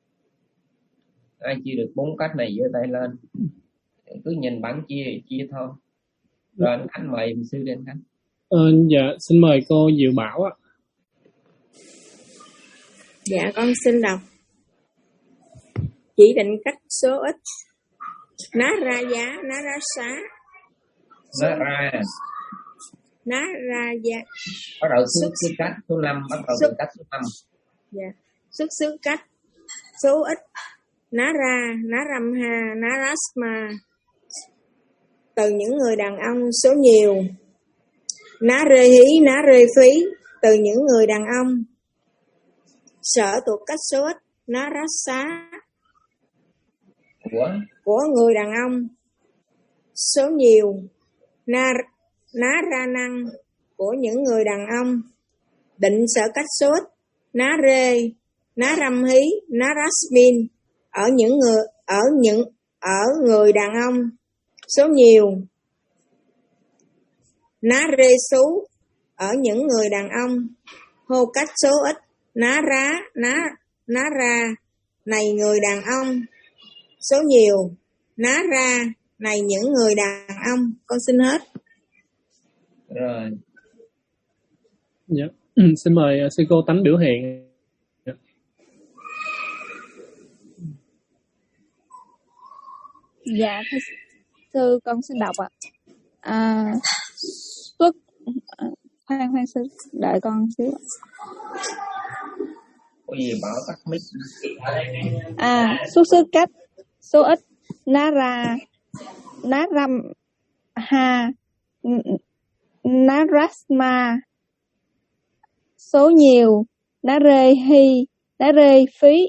Ai chia được bốn cách này giơ tay lên. Cứ nhìn bảng chia chia thôi. Rồi anh Khánh mời sư đi anh Khánh. Ờ, dạ xin mời cô Diệu Bảo ạ. Dạ con xin đọc. Chỉ định cách số ít. Ná ra giá, ná ra xá. Ná ra. Ná ra giá. Bắt đầu xuất xứ cách số năm, bắt đầu từ cách số năm. Dạ. Xuất xứ cách số ít. Ná ra, ná răm ha, ná rasma. Từ những người đàn ông số nhiều. Ná rê hí, ná rê phí. Từ những người đàn ông. Sở thuộc cách số ít. Ná rát xá. Của của người đàn ông số nhiều. Na, ná ra năng của những người đàn ông. Định sở cách số ít. Ná rê, ná răm hí, ná rasmin ở những người ở những ở người đàn ông số nhiều. Ná rê xú ở những người đàn ông. Hô cách số ít. Ná rá, ná ná ra này người đàn ông số nhiều. Ná ra này những người đàn ông. Con xin hết. Rồi. Dạ. Xin mời sư cô Tánh biểu hiện. Dạ thưa sư con xin đọc ạ. À, xuất khoan khoan sư đợi con xíu. Có gì bảo tắt mic. À, xuất xứ cách số ít. Ná ra, ná răm ha, ná rasma số nhiều. Ná rê hi, ná rê phí.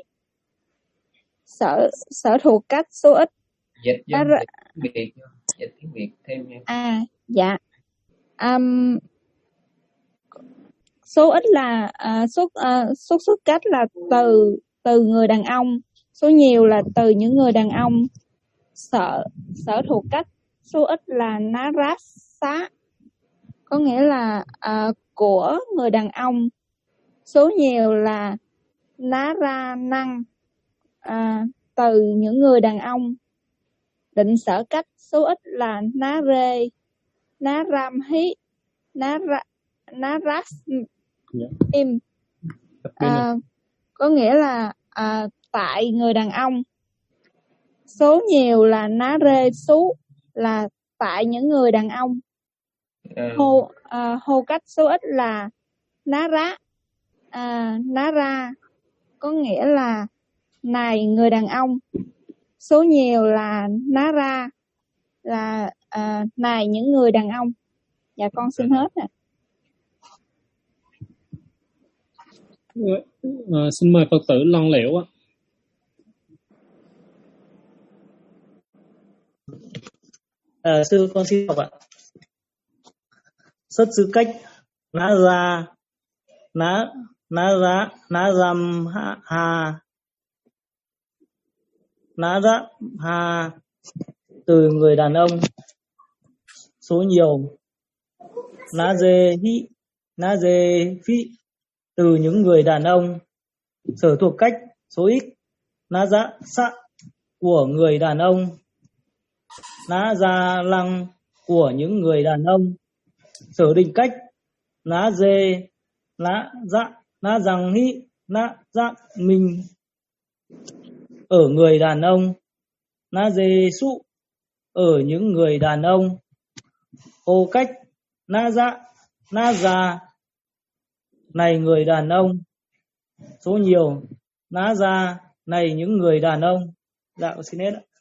Sở sở thuộc cách số ít. Dịch Ná ra... tiếng Việt, dịch tiếng Việt thêm nha. À, dạ. Um, số ít là uh, xuất uh, xuất xuất cách là từ từ người đàn ông, số nhiều là từ những người đàn ông. Sở sở thuộc cách số ít là ná rát xá, có nghĩa là uh, của người đàn ông. Số nhiều là ná ra năng, uh, từ những người đàn ông. Định sở cách số ít là ná rê, ná ram hí, ná ra, ná rát im, à, có nghĩa là à, tại người đàn ông. Số nhiều là ná rê xú, là tại những người đàn ông. Hô, à, hô cách số ít là ná rá, à, ná ra, có nghĩa là này người đàn ông. Số nhiều là ná ra, là à, này những người đàn ông. Dạ con xin hết ạ. À, xin mời Phật tử Lon Liễu ạ. À, sư con xin đọc ạ. Xuất xứ cách ná ra, ná ná ra, ná răm ha, ha ná ra ha từ người đàn ông số nhiều. Ná dê hí, ná dê phí từ những người đàn ông. Sở thuộc cách số ít. Ná dạ xạ của người đàn ông. Ná gia lăng của những người đàn ông. Sở định cách ná dê, ná dạ, ná rằng hí, ná dạ mình ở người đàn ông. Ná dê sụ ở những người đàn ông. Ô cách ná dạ, ná già này người đàn ông số nhiều. Ná già này những người đàn ông. Dạ con xin hết ạ.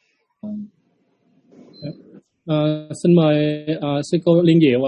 À, xin mời uh, sư cô Liên Diệu ạ.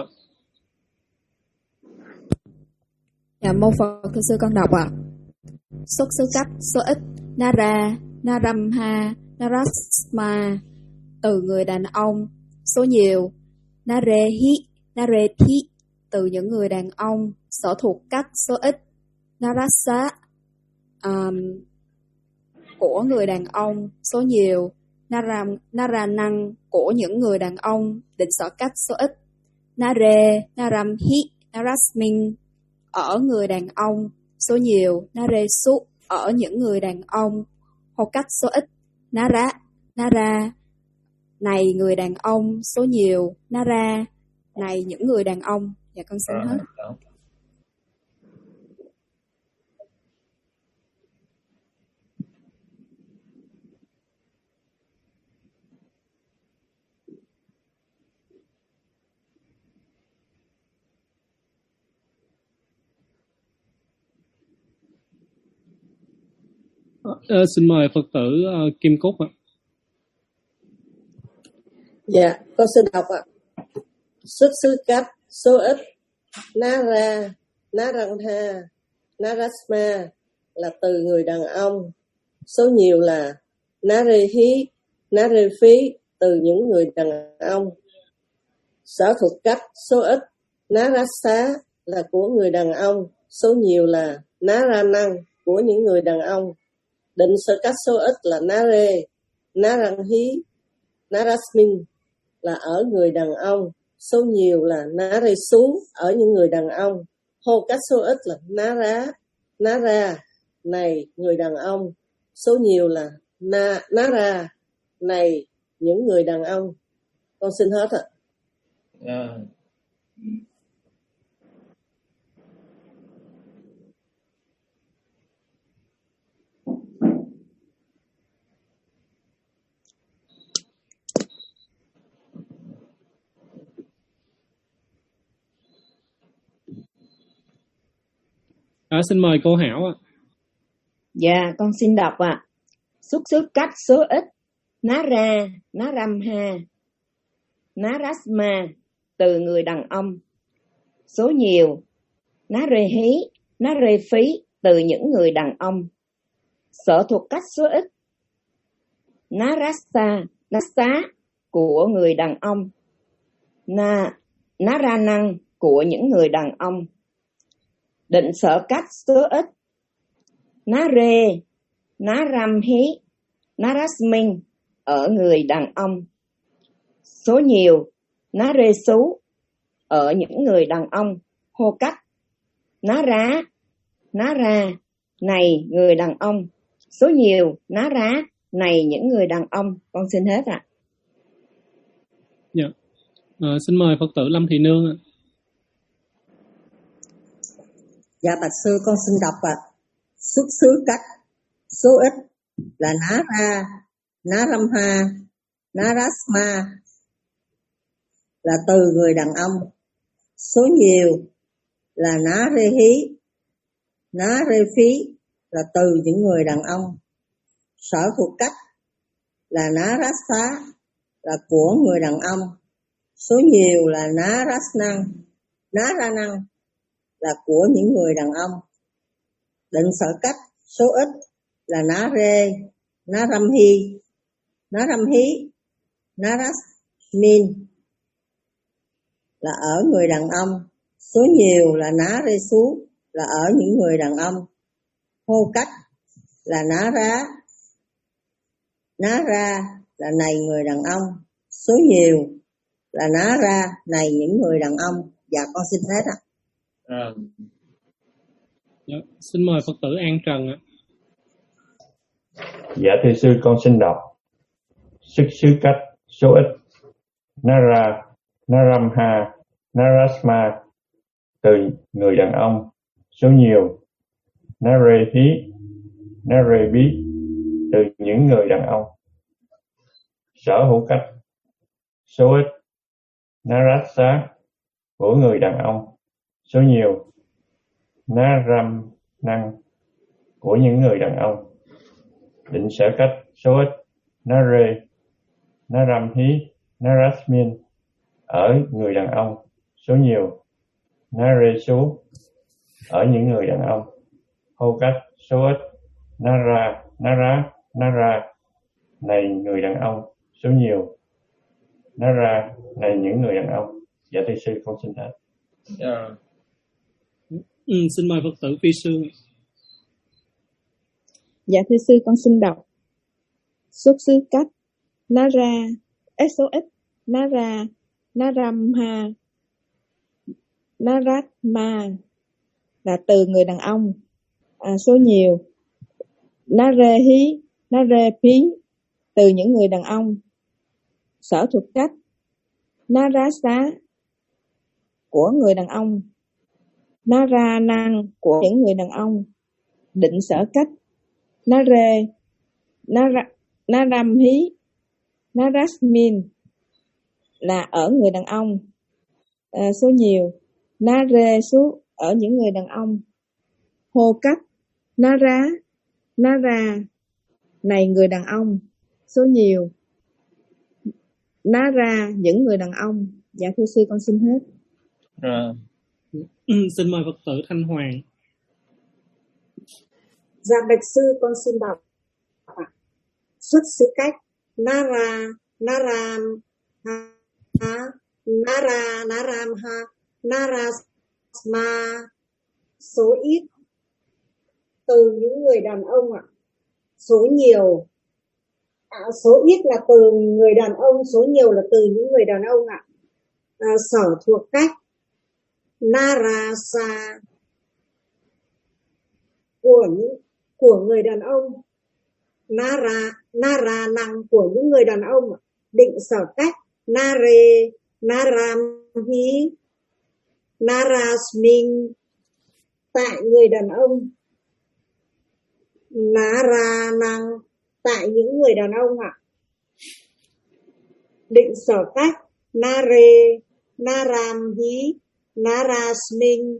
Dạ mô Phật, thưa sư con đọc ạ. Xuất xứ cách số ít. Ná ra, ná răm ha, ná rasma từ người đàn ông số nhiều. Ná rê hí, ná rê thí từ những người đàn ông. Sở thuộc cách số ít. Ná rát xá um, của người đàn ông số nhiều. Ná ra, ná ra năng của những người đàn ông. Định sở cách số ít. Ná rê, ná ram hí, ná rasmin ở người đàn ông, số nhiều. Naresu ở những người đàn ông. Hokat số ít. Nara, Nara này người đàn ông, số nhiều. Nara này những người đàn ông. Dạ con xin hết. À, xin mời Phật tử uh, Kim Cúc ạ. Dạ, con xin đọc ạ. Xuất xứ cách, số ít, Nara, Narangha, Narasma là từ người đàn ông. Số nhiều là Narehi, Narefi từ những người đàn ông. Sở thuộc cách, số ít, Narasa là của người đàn ông. Số nhiều là Naranang của những người đàn ông. Định sở cách số ít là Nare, Naranghi, Narasmin là ở người đàn ông. Số nhiều là Naresu ở những người đàn ông. Hô cách số ít là Nara, Nara này người đàn ông. Số nhiều là Na, Nara này những người đàn ông. Con xin hết ạ. Yeah. À, xin mời cô Hảo ạ. Dạ, con xin đọc ạ. Xuất xứ cách số ít, Nara, Naramha, Narasma từ người đàn ông. Số nhiều, Narehi, Narefi từ những người đàn ông. Sở thuộc cách số ít, Narasa, Nasa của người đàn ông. Na, Naranang của những người đàn ông. Định sở cách số ít, Nare, Naramhi, Narasmin ở người đàn ông. Số nhiều, Naresu ở những người đàn ông. Hô cách, Nara, Nara này người đàn ông. Số nhiều, Nara này những người đàn ông. Con xin hết ạ. Dạ. À, xin mời Phật tử Lâm Thị Nương ạ. Dạ bạch sư, con xin đọc ạ. Xuất xứ cách số ít là Nara, Naramha, Narasma là từ người đàn ông. Số nhiều là Narehi, Narefi là từ những người đàn ông. Sở thuộc cách là Narasa là của người đàn ông. Số nhiều là Narasnang, Naranang là của những người đàn ông. Định sở cách số ít là Nare, Naramhi, Naramhi, Narasmin là ở người đàn ông. Số nhiều là Naresu là ở những người đàn ông. Hô cách là Nara, Nara là này người đàn ông. Số nhiều là Nara này những người đàn ông. Dạ con xin hết ạ. À. Dạ, xin mời Phật tử An Trần ạ. Dạ thưa sư, con xin đọc. Xuất xứ cách số ít, Nara, Naramha, Narasma từ người đàn ông. Số nhiều, Narehi, Narebi từ những người đàn ông. Sở hữu cách số ít, Narasa của người đàn ông. Số nhiều, Naramnang của những người đàn ông. Định sở cách số ít, Nare, Naramhi, Narasmin ở người đàn ông. Số nhiều, Naresu ở những người đàn ông. Hô cách số ít, Nara, Nara, Nara này người đàn ông. Số nhiều, Nara này những người đàn ông. Dạ thưa sư, con xin hết. Yeah. Ừ, xin mời Phật tử Phi Sương. Dạ thưa sư, con xin đọc. Xuất xứ cách Nara, ét o ích, Nara, Naramha, Naratma là từ người đàn ông, à, số nhiều. Nare hí, nare phí, từ những người đàn ông. Sở thuộc cách. Narasa, của người đàn ông. Nara năng, của những người đàn ông. Định sở cách. Nare, nara, naram hí, narasmin, là ở người đàn ông, à, số nhiều. Nare, số ở những người đàn ông. Hô cách. Nara, nara, này người đàn ông, số nhiều. Nara, những người đàn ông. Dạ thưa sư, con xin hết. Rồi. Ừ, xin mời Phật tử Thanh Hoàng. Dạ bạch sư, con xin đọc ạ. Xuất xứ cách. Nara, naram, ha, ha, nara, naram, ha, narasma, số ít, từ những người đàn ông ạ. Số nhiều, à, số ít là từ người đàn ông, số nhiều là từ những người đàn ông ạ. À, sở thuộc cách. Narasa, của những của người đàn ông. Nara, nara năng, của những người đàn ông. Định sở cách. Nare, naramhi, narasmin, tại người đàn ông. Nara năng, tại những người đàn ông ạ. Định sở cách. Nare, naramhi, narasmin,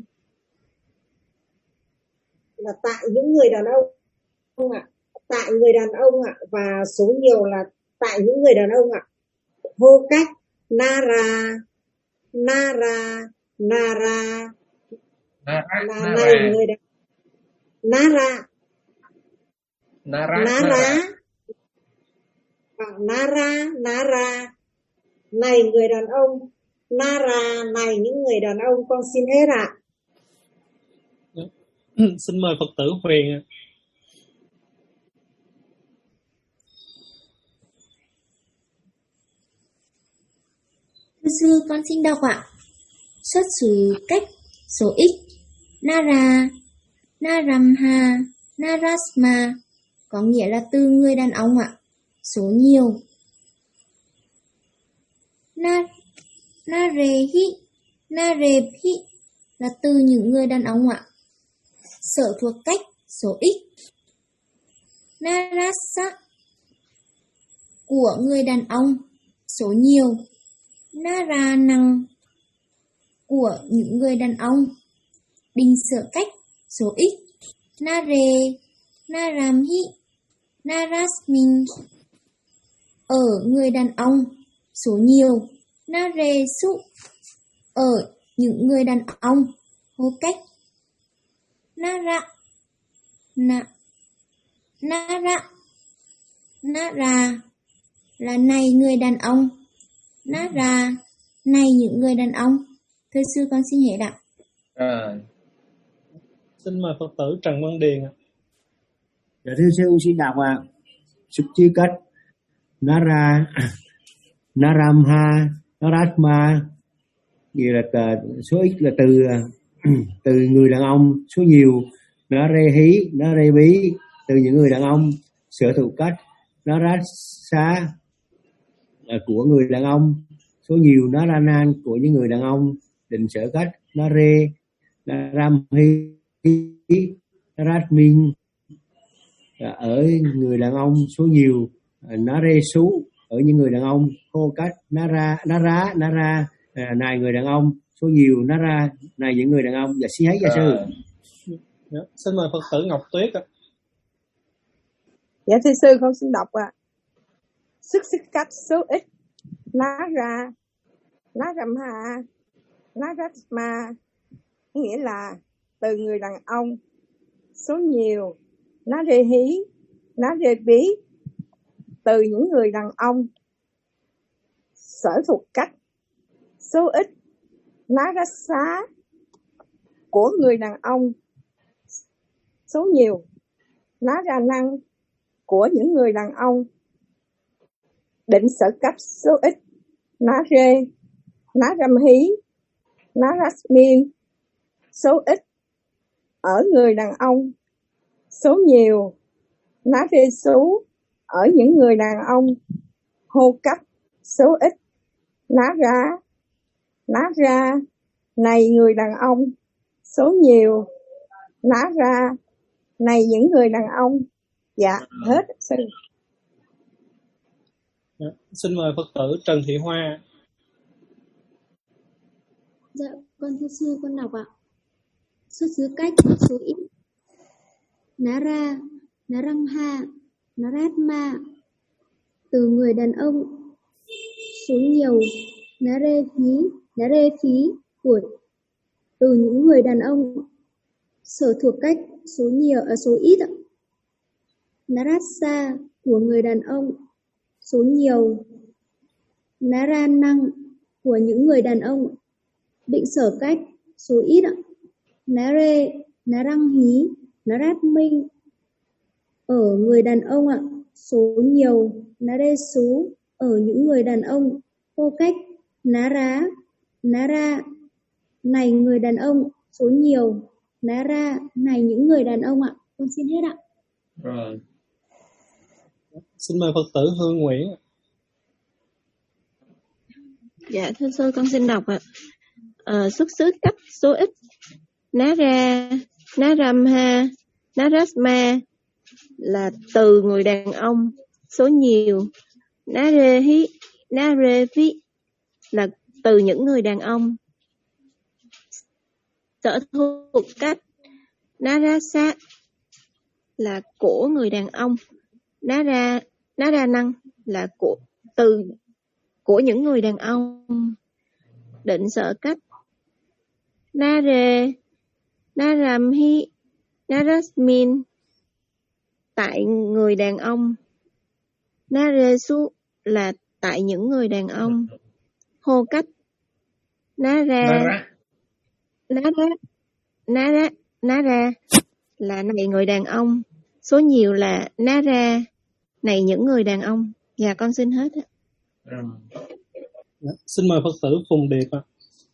là tại những người đàn ông ạ. Tại người đàn ông ạ. Và số nhiều là tại những người đàn ông ạ. Hô cách. Nara, nara, nara, Nara, là này người đàn Nara, Nara, Nara, Nara, Nara, này người đàn ông. Nara, này những người đàn ông. Con xin hết ạ. Ừ, xin mời Phật tử Huyền. Thưa sư, con xin đọc ạ. Xuất xứ cách, số ít. Nara, naramha, narasma, có nghĩa là từ người đàn ông ạ. Số nhiều. Na, narehi, narebhi, là từ những người đàn ông ạ. Sở thuộc cách, số ít. Narasa, của người đàn ông, số nhiều. Nara năng, của những người đàn ông. Định sở cách, số ít. Nare, naramhi, narasmin, ở người đàn ông, số nhiều. Nare su, ở những người đàn ông. Hô cách. Nara, na, nara, nara, là này người đàn ông. Nara, này những người đàn ông. Thưa sư, con xin hết ạ. Rồi. Xin mời Phật tử Trần Văn Điền ạ. Dạ thưa sư, con xin đọc ạ. Xuất xứ cách. Nara, naramha, narasma, vậy là tờ, số ít là từ từ người đàn ông, số nhiều. Nare hí, nare bí, từ những người đàn ông. Sở thuộc cách. Narasa, là của người đàn ông, số nhiều. Naranan, của những người đàn ông. Định sở cách. Nare, naramhi, narasmin, là ở người đàn ông, số nhiều. Nare su, ở những người đàn ông. Hô cách. Nara, nara, nara, à, này người đàn ông, số nhiều. Nara, này những người đàn ông. Dạ xin hết gia sư. Dạ, xin mời Phật tử Ngọc Tuyết ạ. Dạ thưa sư, con xin đọc ạ. Xuất xứ cách, số ít. Nara, naramha, narasma, nghĩa là từ người đàn ông, số nhiều. Narehi, narebi, từ những người đàn ông. Sở thuộc cách, số ít. Narasa, của người đàn ông, số nhiều. Naranan, của những người đàn ông. Định sở cách, số ít. Nare, naramhi, narasmin, số ít. ở người đàn ông, số nhiều, ná rê số ở những người đàn ông, hô cấp, số ít, ná ra, ná ra, này người đàn ông, số nhiều, ná ra, này những người đàn ông. Dạ, hết sư. Dạ, xin mời Phật tử Trần Thị Hoa. Dạ, con thưa sư, con đọc ạ. Xuất xứ cách, số ít. Nara, Naramha, Naratma, từ người đàn ông, số nhiều. Nare phí, Nare phí, của từ những người đàn ông. Sở thuộc cách, số nhiều, ở số ít ạ. Narasa, của người đàn ông, số nhiều. Naranang, của những người đàn ông. Định sở cách, số ít ạ. Nare, Narang hí, Narat minh, ở người đàn ông ạ, số nhiều. Nare số, ở những người đàn ông. Hô cách, Nara, Nara, này người đàn ông, số nhiều. Nara, này những người đàn ông ạ. Con xin hết ạ. Rồi. Xin mời Phật tử Hương Nguyễn. Dạ thưa sư, con xin đọc ạ. À, xuất xứ cách, số ít. Nara, Naramha, Narasma, là từ người đàn ông, số nhiều. Narehi, Narevi, là từ những người đàn ông. Sở thuộc cách. Narasa, là của người đàn ông. Nara, Naranang, là của từ của những người đàn ông. Định sở cách. Nare, Naramhi, Narasmin, tại người đàn ông. Naresu, là tại những người đàn ông. Hô cách. Nara, Nara, Nara, Nara, là này người đàn ông. Số nhiều là Nara, này những người đàn ông. Dạ con xin hết ạ. Dạ, xin mời Phật tử Phùng Điệp ạ.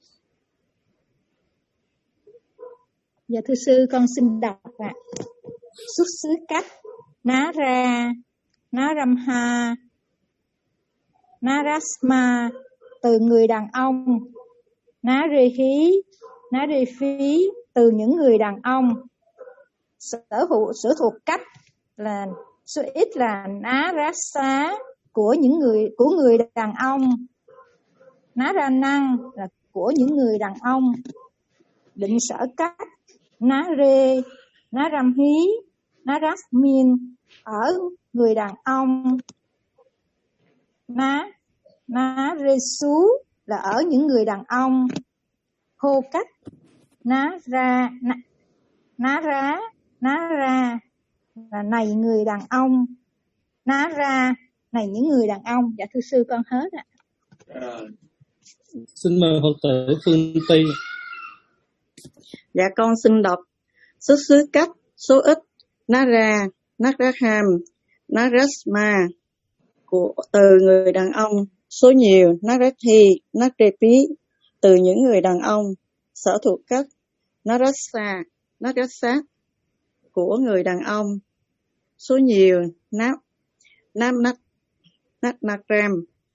Dạ thưa sư, con xin đọc ạ. Xuất xứ cách. Nara, Naramha, Narasma, từ người đàn ông. Narehi, Narefi, từ những người đàn ông. Sở hữu sở thuộc cách là số ít là Narasa, của những người của người đàn ông. Naranang, là của những người đàn ông. Định sở cách. Nare, Naramhi, Narasmin, ở người đàn ông. Na, Naresu, là ở những người đàn ông. Hô cách. Nara, na, Nara, Nara, là này người đàn ông. Nara, này những người đàn ông. Dạ thưa sư, con hết ạ. Xin mời Phật tử Phương Ti. Dạ con xin đọc. Xuất xứ cách, số ít. Nara, Naraham, Narasma, của từ người đàn ông. Số nhiều. Narathi, Narepi, từ những người đàn ông. Sở thuộc cách. Narasa, Narasa, của người đàn ông. Số nhiều. Nam, Nam, Nat, Nat, Natram,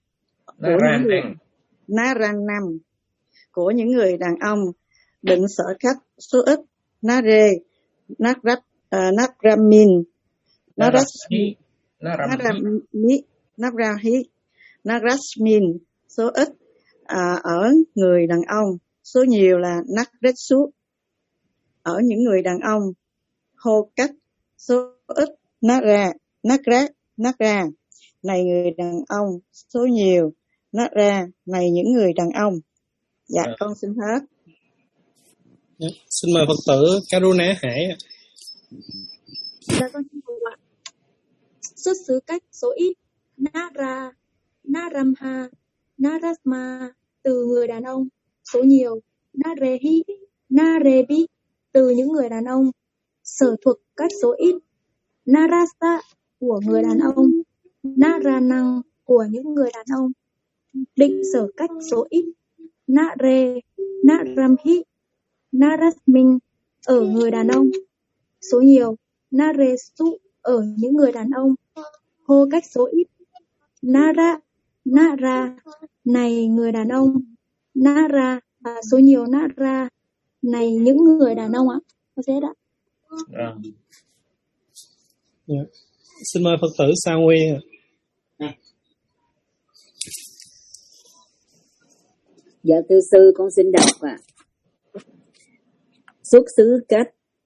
Naranam, của những người đàn ông. Định sở cách. Số ít. Nare, Narat, uh, Natramin, Narasmi, Narami, Narahi, Narasmin, số ít. Uh, ở người đàn ông. Số nhiều là Nakretsu, ở những người đàn ông. Hô cách. Số ít. Nara, Nakra, Nakra, này người đàn ông. Số nhiều. Nara, này những người đàn ông. Dạ à. Con xin hết. Dạ, xin mời Phật tử Karuna Hải. Dạ con xin mời ạ. Xuất xứ cách, số ít. Nara, Naramha, Narasma, từ người đàn ông. Số nhiều. Narehi, Narebi, từ những người đàn ông. Sở thuộc cách, số ít. Narasa, của người đàn ông. Naranang, của những người đàn ông. Định sở cách, số ít. Nare, Naramhi, Narasmin, ở người đàn ông, số nhiều. Naresu ở những người đàn ông, hô cách số ít. Nara, Nara này người đàn ông, Nara à, số nhiều. Nara này những người đàn ông ạ. Có thế đó. Rồi. Dạ. Xin mời Phật tử Sa Nguyên ạ. Dạ thưa sư, con xin đọc ạ. À. Xuất xứ cách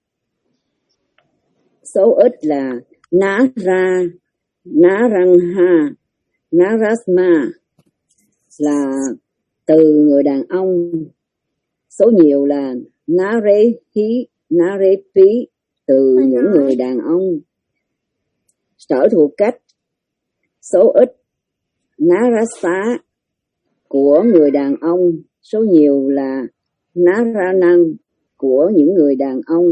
số ít là Nara, Narangha, Narasma là từ người đàn ông, số nhiều là Narehi, Narepi từ những người đàn ông. Sở thuộc cách số ít Narasa của người đàn ông, số nhiều là Naranang của những người đàn ông.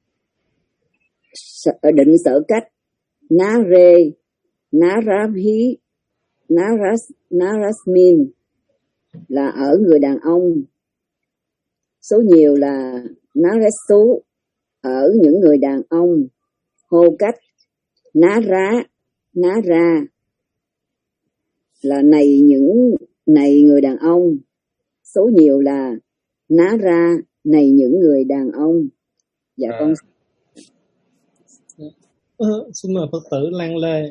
Định sở cách Nare, Narabhi, Naras, Narasmin là ở người đàn ông, số nhiều là Naresu ở những người đàn ông. Hô cách Nara, Nara là này những này người đàn ông, số nhiều là Nara này những người đàn ông. Dạ con. Ừ, xin mời Phật tử Lan Lê.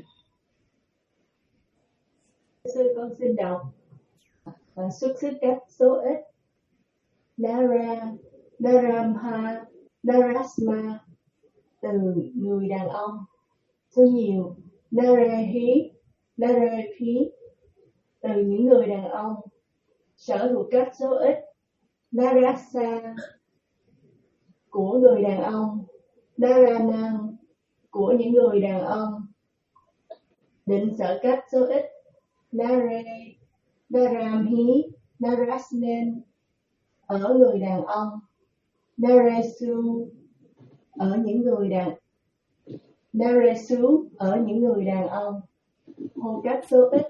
Sư con xin đọc xuất xứ cách số ít Nara, Naramha, Narasma từ người đàn ông, số nhiều Narehi, Narepi từ những người đàn ông. Sở thuộc cách số ít Narasa của người đàn ông, Naranang của những người đàn ông. Định sở cách số ít Nare, Naramhi, Narasmen ở người đàn ông, Naresu ở những người đàn Naresu ở những người đàn ông. Hô cách số ít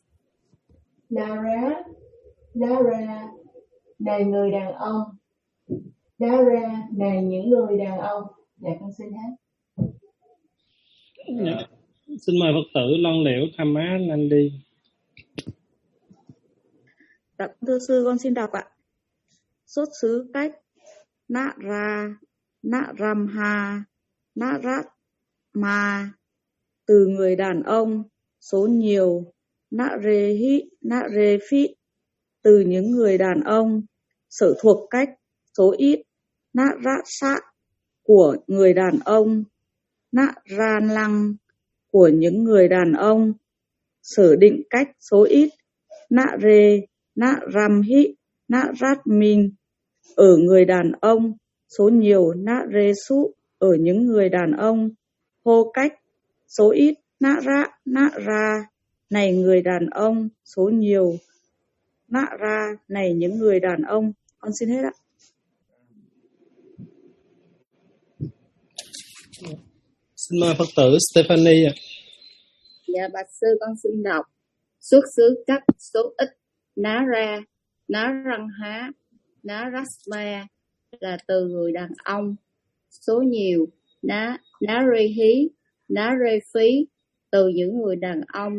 Nara, Nara này người đàn ông, Nara này những người đàn ông. Dạ con xin hết. Dạ. Xin mời Phật tử Lon Liễu Tham Á Nanh đi. Dạ, thưa sư con xin đọc ạ. Xuất xứ cách Nara, Naramha, Narasma từ người đàn ông, số nhiều. Narehi, Narefi từ những người đàn ông, sở thuộc cách số ít. Narasa của người đàn ông, Naranlang của những người đàn ông, sở định cách số ít. Nare, Naramhi, Naratmin ở người đàn ông, số nhiều. Naresu ở những người đàn ông. Hô cách số ít Nara, Nara này người đàn ông, số nhiều. Nara này những người đàn ông. Con xin hết ạ. Xin mời Phật tử Stephanie ạ. Dạ bạch sư con xin đọc xuất xứ cách số ít Nara, Narangha, Narasma là từ người đàn ông, số nhiều. Ná, Narehi, Narefi từ những người đàn ông.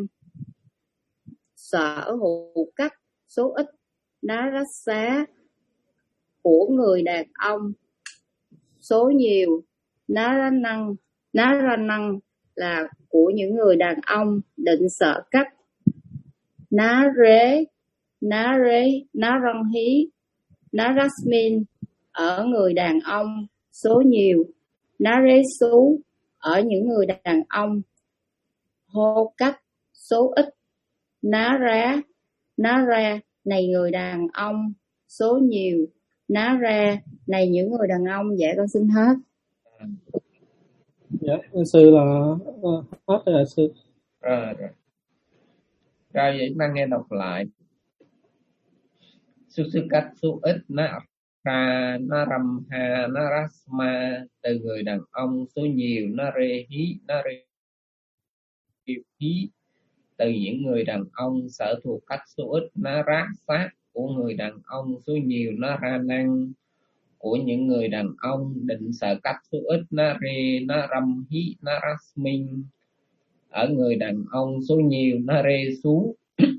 Sở hữu cách số ít Narasa của người đàn ông, số nhiều. Naranang, Naranang là của những người đàn ông. Định sở cách Nare, Nare, Naranghi, Narasmin ở người đàn ông, số nhiều. Naresu ở những người đàn ông. Hô cách số ít Nara, Nara này người đàn ông, số nhiều. Nara này những người đàn ông. Dạ con xin hết. Dạ sư là uh, hết rồi sư. Rồi rồi. Rồi vậy chúng ta nghe đọc lại. Xuất xứ cách số ít Nara, Naramha, Narasma từ người đàn ông, số nhiều. Narehi, Narehi từ những người đàn ông. Sở thuộc cách số ít Narasa của người đàn ông, số nhiều. Naranang của những người đàn ông định sợ cách số ít nare naramhi narasmin ở người đàn ông số nhiều nare sú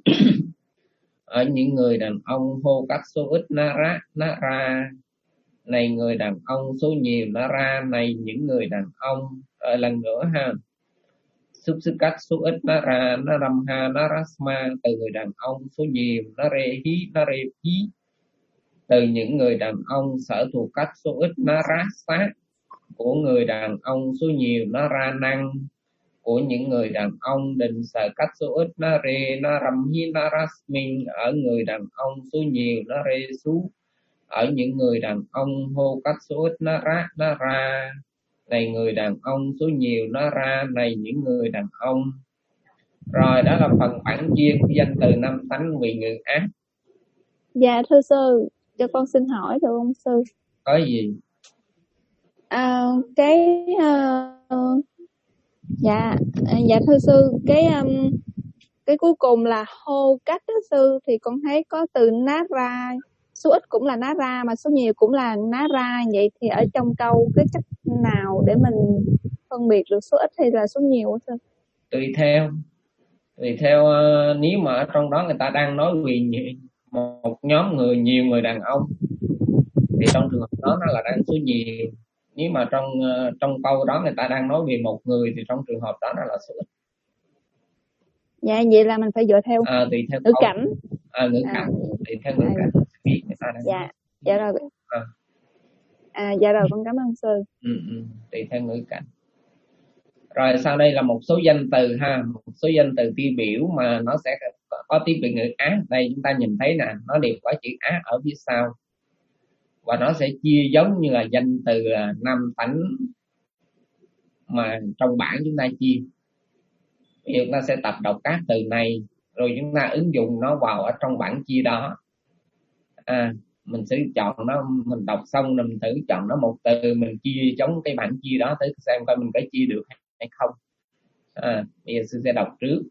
ở những người đàn ông hô cách số ít nara nara này người đàn ông số nhiều nara này những người đàn ông. Rồi lần nữa ha, xúc xứ cách số ít nara naramha narasma từ người đàn ông số nhiều narehi narehi từ những người đàn ông sở thuộc cách số ít narasa của người đàn ông số nhiều nara năng của những người đàn ông định sở cách số ít nare naramhi narasmin ở người đàn ông số nhiều nare sú ở những người đàn ông hô cách số ít nara nara này người đàn ông số nhiều nara này những người đàn ông. Rồi đó là phần bản chia của danh từ năm tánh vị ngữ ác. Dạ thưa sư, cho con xin hỏi thưa ông sư. Có gì? À, cái uh, dạ dạ thưa sư, cái um, cái cuối cùng là hô cách đó sư, thì con thấy có từ nát ra, số ít cũng là nát ra mà số nhiều cũng là nát ra, vậy thì ở trong câu cái cách nào để mình phân biệt được số ít hay là số nhiều sư? Tùy theo tùy theo uh, nếu mà ở trong đó người ta đang nói về một nhóm người, nhiều người đàn ông thì trong trường hợp đó nó là đang số nhiều. Nếu mà trong uh, trong câu đó người ta đang nói về một người thì trong trường hợp đó nó là số ít. Dạ vậy là mình phải dựa theo à, tùy theo ngữ câu. cảnh. À, ngữ cảnh à, tùy theo ngữ cảnh biết người ta đang dạ dạ rồi à. à dạ rồi con cảm ơn sư. ừ, ừ, tùy theo ngữ cảnh. Rồi sau đây là một số danh từ ha, một số danh từ tiêu biểu mà nó sẽ có tiếng vị ngữ ác. Đây chúng ta nhìn thấy nè, nó đều có chữ ác ở phía sau và nó sẽ chia giống như là danh từ năm tánh mà trong bảng chúng ta chia. Bây giờ chúng ta sẽ tập đọc các từ này rồi chúng ta ứng dụng nó vào ở trong bảng chia đó. À, mình sẽ chọn nó, mình đọc xong rồi mình thử chọn nó một từ, mình chia giống cái bảng chia đó thử xem coi mình có chia được hay không. À, bây giờ sư sẽ đọc trước.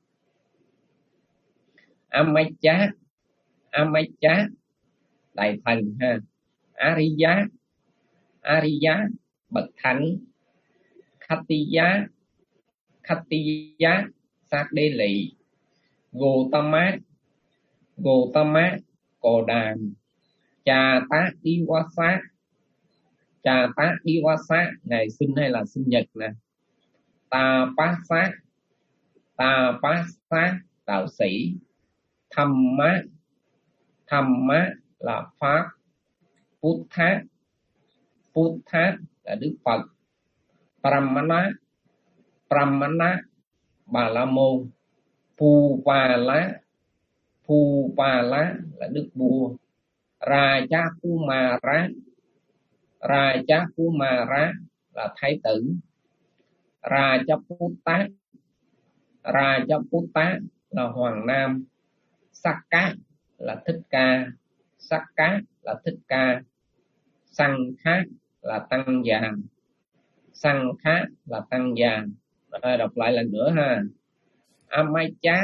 Amacha, Amacha đại thần ha. Ariya, Ariya bậc thánh. Khatiya, Khatiya sát đế lỵ. Gotama, Gotama cồ đàm. Cha tá Diwasa, Cha tá Diwasa ngày sinh hay là sinh nhật nè. Tapasa, Tapasa đạo sĩ. Thamma, Thamma là pháp. Buddha, Buddha là Đức Phật. Pramana, Pramana Bà La Môn. Pupala, Pupala là Đức Vua. Raja Kumara, Raja Kumara là Thái tử. Rajaputta, Rajaputta là Hoàng Nam. Sakka là Thích Ca, Sakka là Thích Ca. Sankha là tăng già, Sankha là tăng già. Rồi đọc lại lần nữa ha. Amacha,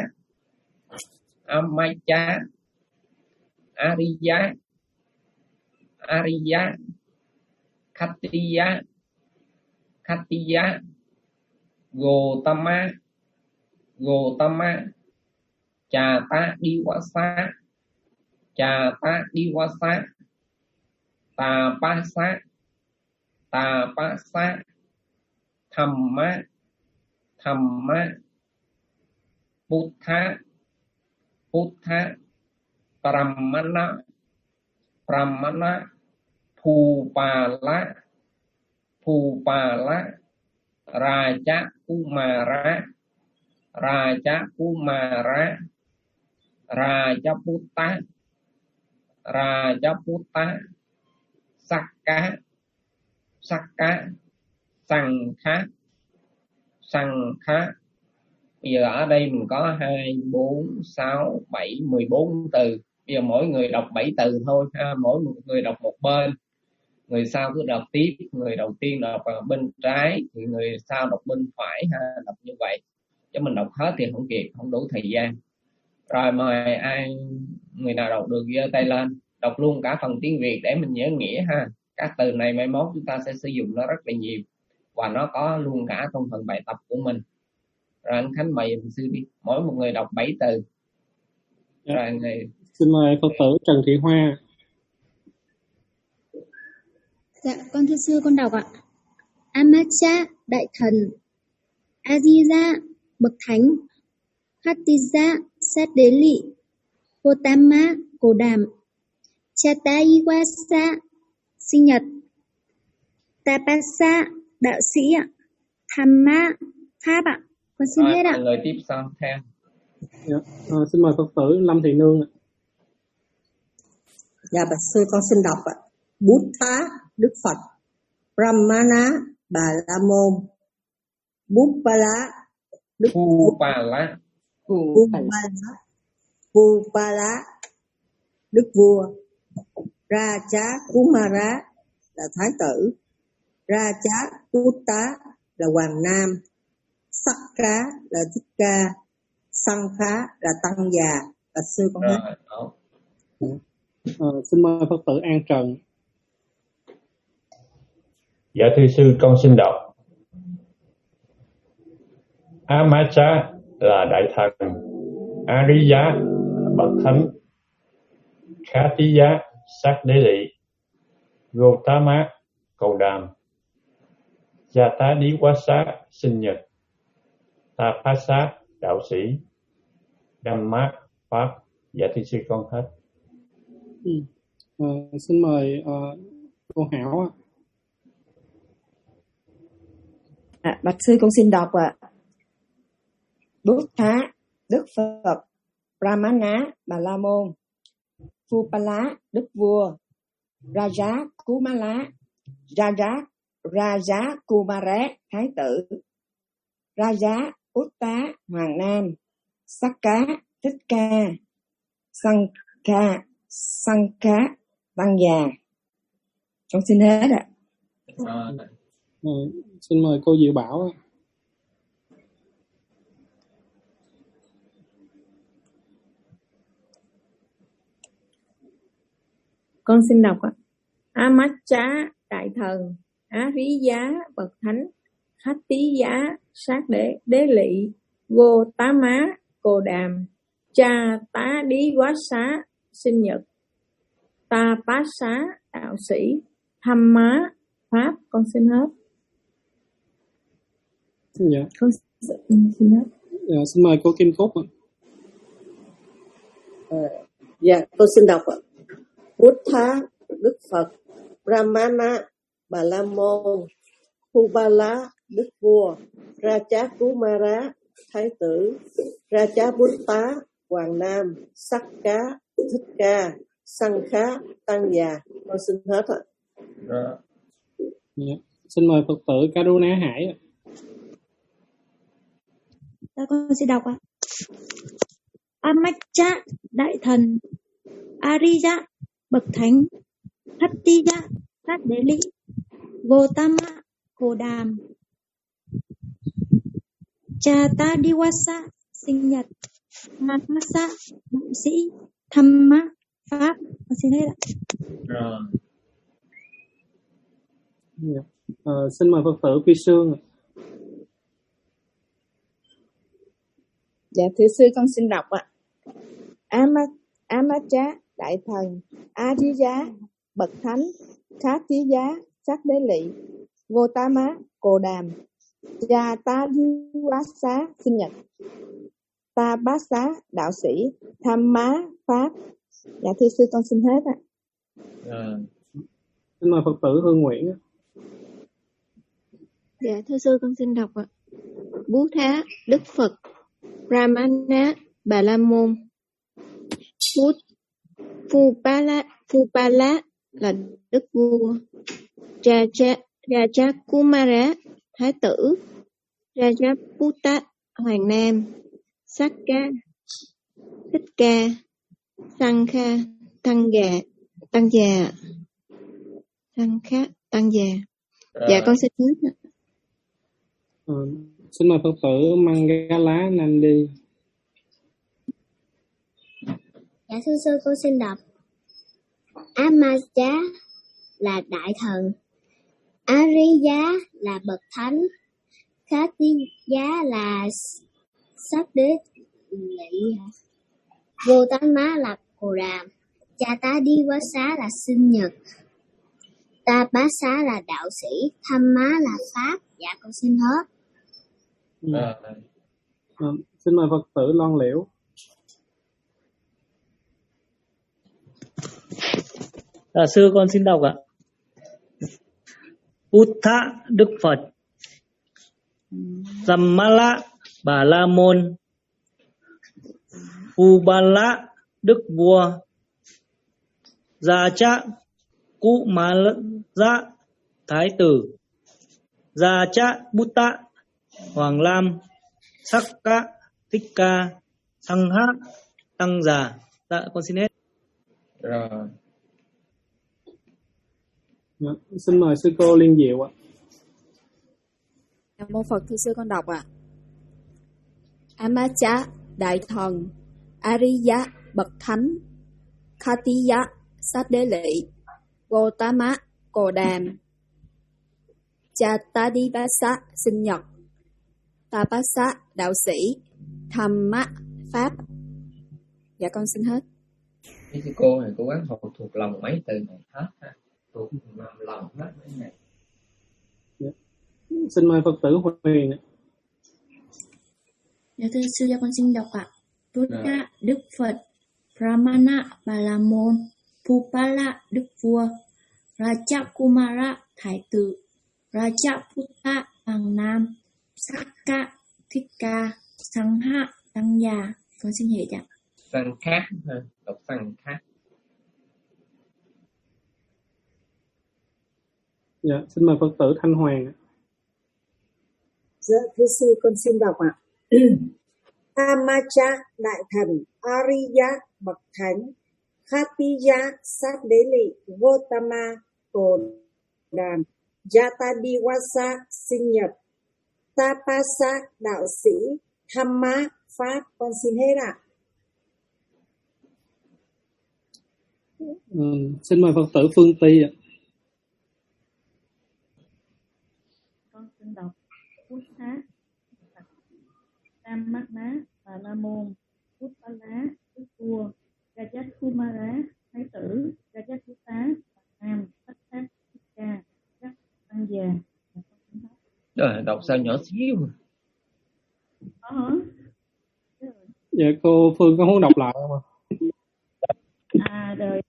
Amacha, Ariya, Ariya, Khatiya, Khatiya, Gotama, Gotama, Cha tá Diwasa, Cha tá Diwasa. Tapasa, Tapasa, Thamma, Thamma, Buddha, Buddha, Pramana, Pramana, Pupala, Pupala, Raja Kumara, Raja Kumara, Rajaputta, Rajaputta. Sakka, Sakka, Sankha, Sankha. Bây giờ ở đây mình có hai, bốn, sáu, bảy, mười bốn từ. Bây giờ mỗi người đọc bảy từ thôi ha. Mỗi một người đọc một bên, người sau cứ đọc tiếp. Người đầu tiên đọc bên trái thì người sau đọc bên phải ha. Đọc như vậy chứ mình đọc hết thì không kịp, không đủ thời gian. Rồi mời ai, người nào đọc được giơ tay lên, đọc luôn cả phần tiếng Việt để mình nhớ nghĩa ha. Các từ này mai mốt chúng ta sẽ sử dụng nó rất là nhiều và nó có luôn cả trong phần bài tập của mình. Rồi anh Khánh mời mình sư đi, mỗi một người đọc bảy từ. Dạ. Rồi người... Xin mời Phật tử Trần Thị Hoa. Dạ, con thưa sư con đọc ạ. Amacha, đại thần. Aziza, bậc thánh. Hatiza, sát đế lị. Gotama, cổ đàm. Chataiwasa, sinh nhật. Tapasa, đạo sĩ ạ. Thamma, pháp ạ. Con xin Rồi, hết ạ. mọi người tiếp sau theo. Dạ. À, xin mời Phật tử Lâm Thị Nương ạ. Dạ bạch sư con xin đọc ạ. Buddha, Đức Phật. Brahmana, Bà La Môn. Bupala, Đức Bupala. Bupala, Bupala, Đức Vua. Raja Kumara là Thái tử. Raja Putta là Hoàng Nam. Sakka là Thích Ca. Sankha là Tăng già. Bạch sư con Rồi, hết. À, xin mời Phật tử An Trần. Dạ thưa sư con xin đọc. Amacha là đại thần. Ariya bậc thánh. Khatiya sát đế lị. Gotama cầu đàm. Jatadiwasa sinh nhật. Tapasa đạo sĩ. Dhamma pháp. Dạ thưa sư con hết. Ừ. À, xin mời uh, cô Hảo ạ. À, bạch sư con xin đọc ạ. À. Buddha, Đức Phật. Brahmana, Bà La Môn. Phupala, Đức Vua. Raja Kumala, Raja Raja Kumara, Thái tử. Raja Utta, Hoàng Nam. Sakka, Thích Ca. Sankha, Sankha, Tăng già. Con xin hết ạ. À. À, xin mời cô Diệu Bảo ạ. Con xin đọc ạ. Amacha, đại thần. Ariya, bậc thánh. Khatiya, sát đế, đế lị. Gotama, cồ đàm. Chatadiwasa, sinh nhật. Tapasa, đạo sĩ. Thamma, pháp. Con xin hết. Dạ. Con xin hết. Dạ, xin mời cô Kim Cúc ạ. À, dạ, tôi xin đọc ạ. Buddha, Đức Phật. Brahmana, Bà La Môn. Phupala, Đức Vua. Raja Kumara, Thái tử. Raja Putta, Hoàng Nam. Sakka, Thích Ca. Sankha, Tăng già. Con xin hết ạ. Rồi. Dạ. Xin mời Phật tử Karuna Hải ạ. Dạ, con sẽ đọc ạ. Amacha, đại thần. Ariya, bậc thánh. Hatiya, sát đế lị. Gotama, cổ đàm. Chatadiwasa, sinh nhật. Tapasa, đạo sĩ. Thamma, pháp. Con xin hết ạ. Rồi. Dạ. À, xin mời Phật tử Phi Sương ạ. Dạ thưa sư con xin đọc ạ. Ama, Amacha, đại thần. Ariya, bậc thánh. Khatiya, sát đế lị. Gotama, cồ đàm. Jatadiwasa, sinh nhật. Tapasa, đạo sĩ. Thamma, pháp. Dạ thưa sư con xin hết ạ. Rồi. Xin mời Phật tử Hương Nguyễn ạ. Dạ thưa sư con xin đọc ạ. Buddha, Đức Phật. Brahmana, Bà La Môn. Phupala, Phupala là Đức Vua. Raja, Raja Kumara, Thái tử. Raja Putta, Hoàng Nam. Sakka, Thích Ca. Sankha, Tăng già. Tăng già. Sankha, Tăng già. Dạ con xin hết. À, xin mời Phật tử Mangala Nandi. Dạ thưa sư con xin đọc. Amacha, là đại thần, Ariya là bậc thánh, Khatija là sắc đế lỵ, Gotama là cồ đàm, Jatadiwasa là sinh nhật, Tapasa là đạo sĩ, Thamma là pháp. Dạ con xin hết. À, à, xin mời Phật tử Loan Liễu. À, sư con xin đọc ạ. Buddha Đức Phật, Sammala Bà La Môn, Ubala Đức Vua, Gia Cha Cụ Ma Gia Thái Tử, Gia Cha Buddha Hoàng Lam, Sakka Thích Ca, Sangha Tăng Già. Dạ con xin hết. Rồi. Dạ, xin mời sư cô Liên Diệu ạ. Nam mô Phật, thưa sư con đọc ạ. À. Amacha đại thần, Ariya bậc thánh, Khatija sát đế lỵ, Gotama cồ đàm, Jatadivasa sinh nhật, Tapasa đạo sĩ, Thamma pháp. Dạ con xin hết. Sư cô này cố gắng học thuộc lòng mấy từ này hết ha. Thuộc lòng hết mấy này. Dạ. Xin mời Phật tử Huyền ạ. Dạ thưa sư, cho con xin đọc ạ. Buddha Đức Phật, Brahmana Bà La Môn, Phupala Đức Vua, Raja Kumara Thái Tử, Raja Buddha Hoàng Nam, Sakka Thích Ca, Sangha Tăng Già. Con xin hiểu ạ. Sang khác ha, đọc sang khác. Dạ, xin mời Phật tử Thanh Hoàng ạ. Dạ, thưa sư con xin đọc ạ. Amacha đại thần, Ariya bậc thánh, Khatija sát đế lỵ, Gotama cồ đàm, Jatadiwasa sinh nhật, Tapasa đạo sĩ, Thamma pháp. Con xin hết ạ. Ừ, xin mời Phật tử Phương Ty ạ. Con xin đọc Buddha Sammana Bà La Môn, Buddha Đức Vua, Raja Kumara Thái Tử, Raja Buddha Nam, Sakka Thích Ca, các tăng già. Rồi, đọc sao nhỏ xíu. Có hả? Dạ cô Phương có muốn đọc lại không ạ? À rồi.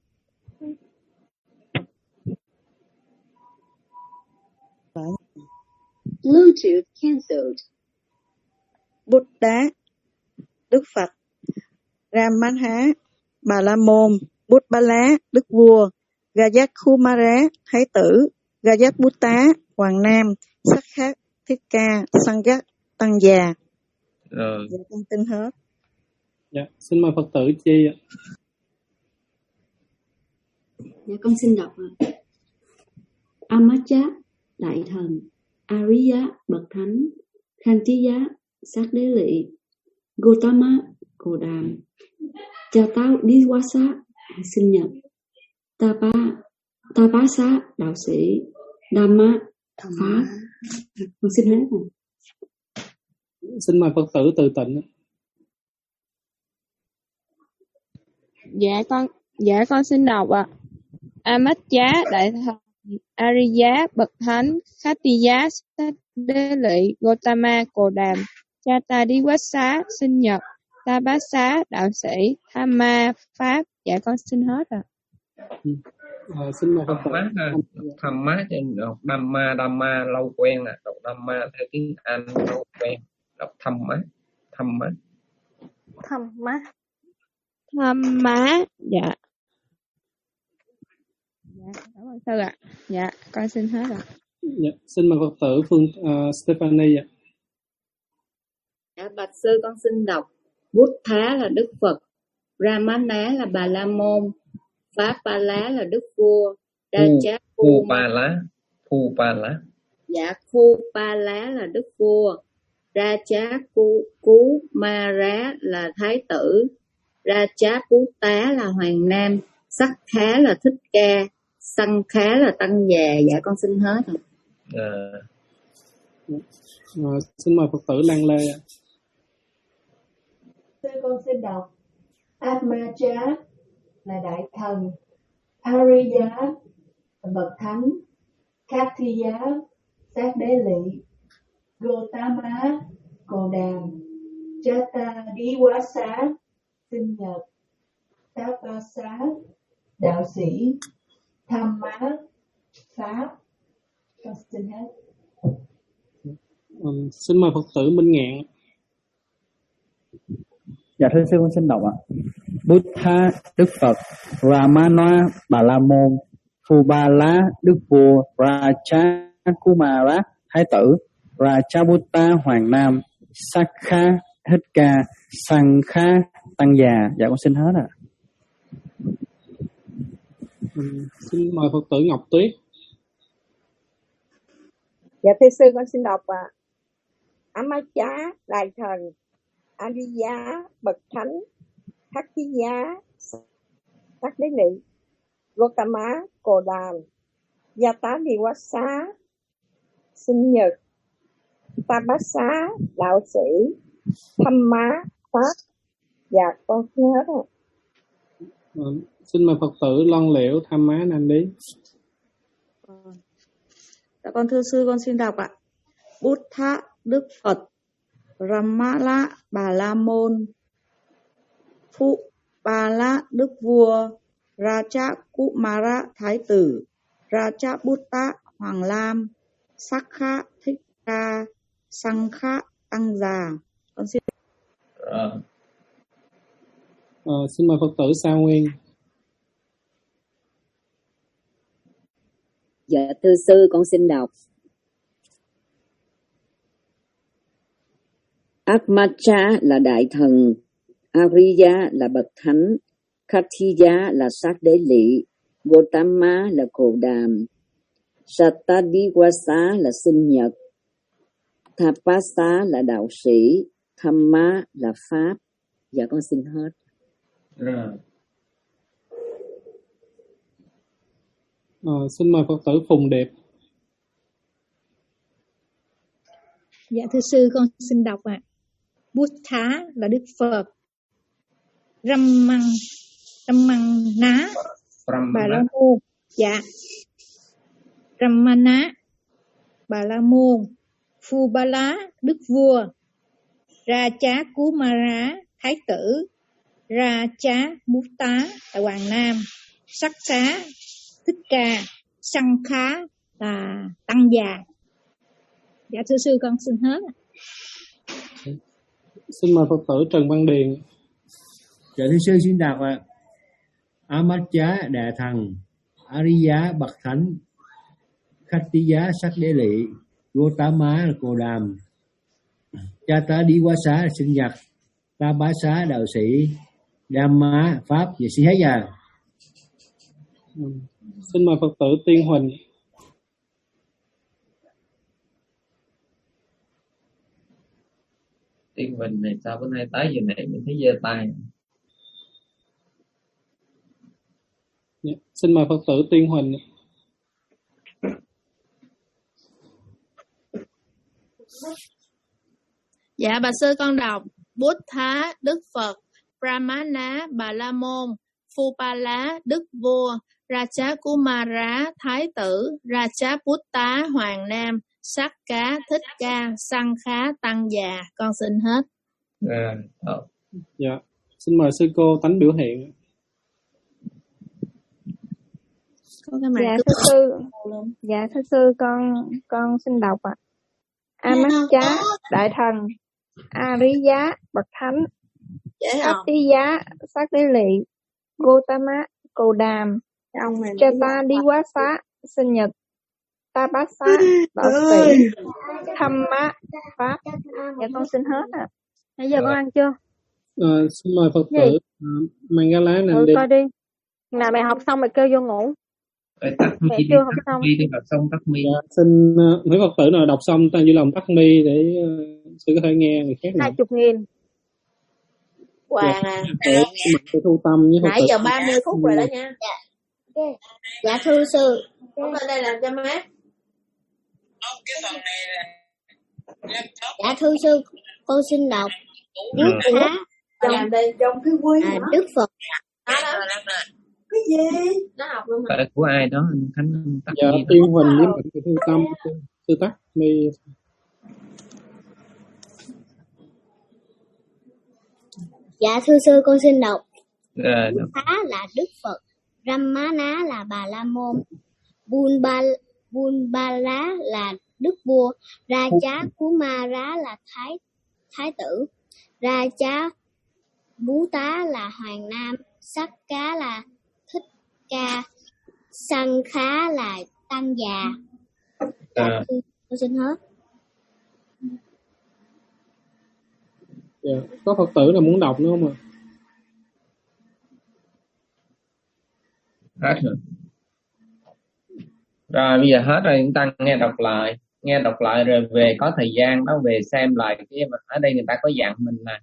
Bluetooth cancelled. Buddha Đức Phật, Ramana Bà La Môn, Buddha Đức Vua, Gajakumara Thái Tử, Gajabutta Hoàng Nam, Sakka Thích Ca, Sangha Tăng Già. Rồi. Dạ con tin hết. Dạ, xin mời Phật tử Chi ạ. Dạ con xin đọc ạ. Amacha đại thần, Ariya bậc thánh, Khatija sát đế lỵ, Gotama cồ đàm, Jatadiwasa sinh nhật, Tapa Tapasa đạo sĩ, Dhamma pháp. Con xin hết rồi. Xin mời Phật tử Từ Tịnh. Dạ con dạ con xin đọc ạ. Amacha đại thần, Ariya bậc thánh, Khatija sát đế lỵ, Gotama cồ đàm, Jatadiwasa sinh nhật, Tapasa đạo sĩ, Thamma pháp. Dạ con xin hết ạ. À, xin mời Phật tử Thamma trên đọc Dhamma, Dhamma lâu quen nè, đọc Dhamma theo tiếng Anh lâu quen, đọc Thamma, Thamma. Thamma. Thamma. Dạ. Dạ, cảm ơn sư ạ. Dạ, con xin hết ạ. Dạ, xin mời Phật tử Phương uh, Stephanie ạ. Dạ, bạch sư con xin đọc. Buddha là Đức Phật, Ramana là Bà La Môn, Phapala là Đức Vua, Raja Phupala, Phupala. Dạ, Phupala là Đức Vua, Raja Kumara là Thái Tử, Raja Buddha là Hoàng Nam, Sakka là Thích Ca, Sanh khá là tăng già. Dạ con xin hết rồi. À, À, xin mời Phật tử Lan Lê ạ. Sư con xin đọc. Atmaja là đại thần, Ariya là bậc thánh, Katiya sát đế lị, Gotama cồ đàm, Jata Diwasa sinh nhật, Tapasa đạo sĩ, Thamma pháp. Con xin hết. Um, xin mời Phật tử Minh Ngạn. Dạ thưa sư con xin đọc ạ. Buddha Đức Phật, Ramana Bà La Môn, Phubala Đức Vua, Raja Kumara Thái tử, Rajaputta Hoàng Nam, Sakha Thích Ca, Sankha Tăng Già. Dạ con xin hết ạ. Um, xin mời Phật tử Ngọc Tuyết. Dạ thưa sư con xin đọc ạ. Amachá đại thần, Ariya bậc thánh, Khattiya sắc đế lị, Gotama cồ đàm, Yata Diwasa sinh nhật, Tapasa đạo sĩ, Thamma pháp. Dạ con xin hết rồi. Um, xin mời Phật tử Lon Liễu Tham Má Nam Lý. Dạ con thưa sư con xin đọc ạ. Buddha Đức Phật, Ramala Bà La Môn, Phụ Bà La Đức Vua, Raja Kumara Thái tử, Raja Buddha Hoàng Lam, Sakha Thích Ca, Sankha Tăng Già. Con xin. rồi. À, xin mời Phật tử Sa Nguyên. Dạ thưa sư con xin đọc. Atmaja là đại thần, Ariya là bậc thánh, Khattiya là sát đế lị, Gotama là cồ đàm, Satadiwasa là sinh nhật, Tapasa là đạo sĩ, Thamma là pháp. Dạ con xin hết. Rồi. À, xin mời Phật tử Phùng Điệp. Dạ thưa sư con xin đọc ạ. À. Buddha là Đức Phật, Ramman Ramman Ná Bà La Môn. Dạ. Ramana Bà La Môn, Phubala Đức Vua, Raja Kumara Thái tử, Raja Buddha là Hoàng Nam, Sakha Thích Ca, Sankha là Tăng Già. Dạ thưa sư con xin hết. Xin mời Phật tử Trần Văn Điền. Dạ thưa sư xin đọc ạ. Amachá đại thần, Ariya bậc thánh, Khattiya sắc đế lị, Gotama là cồ đàm, Chata Diwasa là sinh nhật, Tapasa đạo sĩ, Dhamma pháp. Dạ xin hết giờ. Ừ. Xin mời Phật tử Tiên Huỳnh. Tiên Huỳnh này sao bữa nay tới giờ này mình thấy giơ tay. Dạ. Xin mời Phật tử Tiên Huỳnh. Dạ bà sư con đọc. Buddha Đức Phật, Brahmana Bà La Môn, Phubala Đức Vua, Raja Kumara Thái tử, Raja Buddha Hoàng Nam, Sakha Thích Ca, Sankha Tăng Già. Con xin hết. À, dạ. Xin mời sư cô Tánh biểu hiện. Dạ thưa sư, dạ thưa sư con con xin đọc ạ. À. Amachá đại thần, Ariya bậc thánh, Khattiya sắc đế lị, Gotama cồ đàm, Chata Diwasa sinh nhật, Tapasa đạo sĩ, Thamma pháp. Dạ con xin hết ạ. À. Bây giờ con ăn chưa? À, xin mời Phật tử uh, Mangala Nam ừ, đi. Coi đi. Nào mẹ học xong mày kêu vô ngủ. Ê, tắt mi đi, chưa học tắt xong. mi đi, học xong tắt mi. Dạ, xin uh, mấy Phật tử nào đọc xong ta vui lòng tắt mi để uh, sư có thể nghe người khác. Hai chục nghìn. Hoàng à. Để thu tâm với Phật nãy tử. giờ ba mươi phút rồi đó nha. Dạ thưa sư. Bấm lên đây làm cho mát. Dạ thưa sư, con xin đọc Bút Thá Làm đây trong cái quy à, đó. Đức Phật. Đó đó. Cái gì? Nó học luôn mà. Của ai đó anh Khánh anh tắt Dạ gì Tiên đó. Huỳnh với Bệnh Thư Tâm sư tắt mi. Dạ thưa sư, con xin đọc Rồi, Bút Thá là Đức Phật, Ramana là Bà La Môn, Bun Ba Bun Ba Lá là Đức Vua, Raja Kumara là Thái Thái tử, Raja Bú Tá là Hoàng Nam, Sắc Cá là Thích Ca, Sanh Khá là Tăng Già. Dạ à, thưa, con xin hết. Dạ. Có Phật tử nào muốn đọc nữa không ạ? hết rồi. Rồi bây giờ hết rồi, chúng ta nghe đọc lại, nghe đọc lại rồi về có thời gian đó về xem lại cái mà ở đây người ta có dặn mình là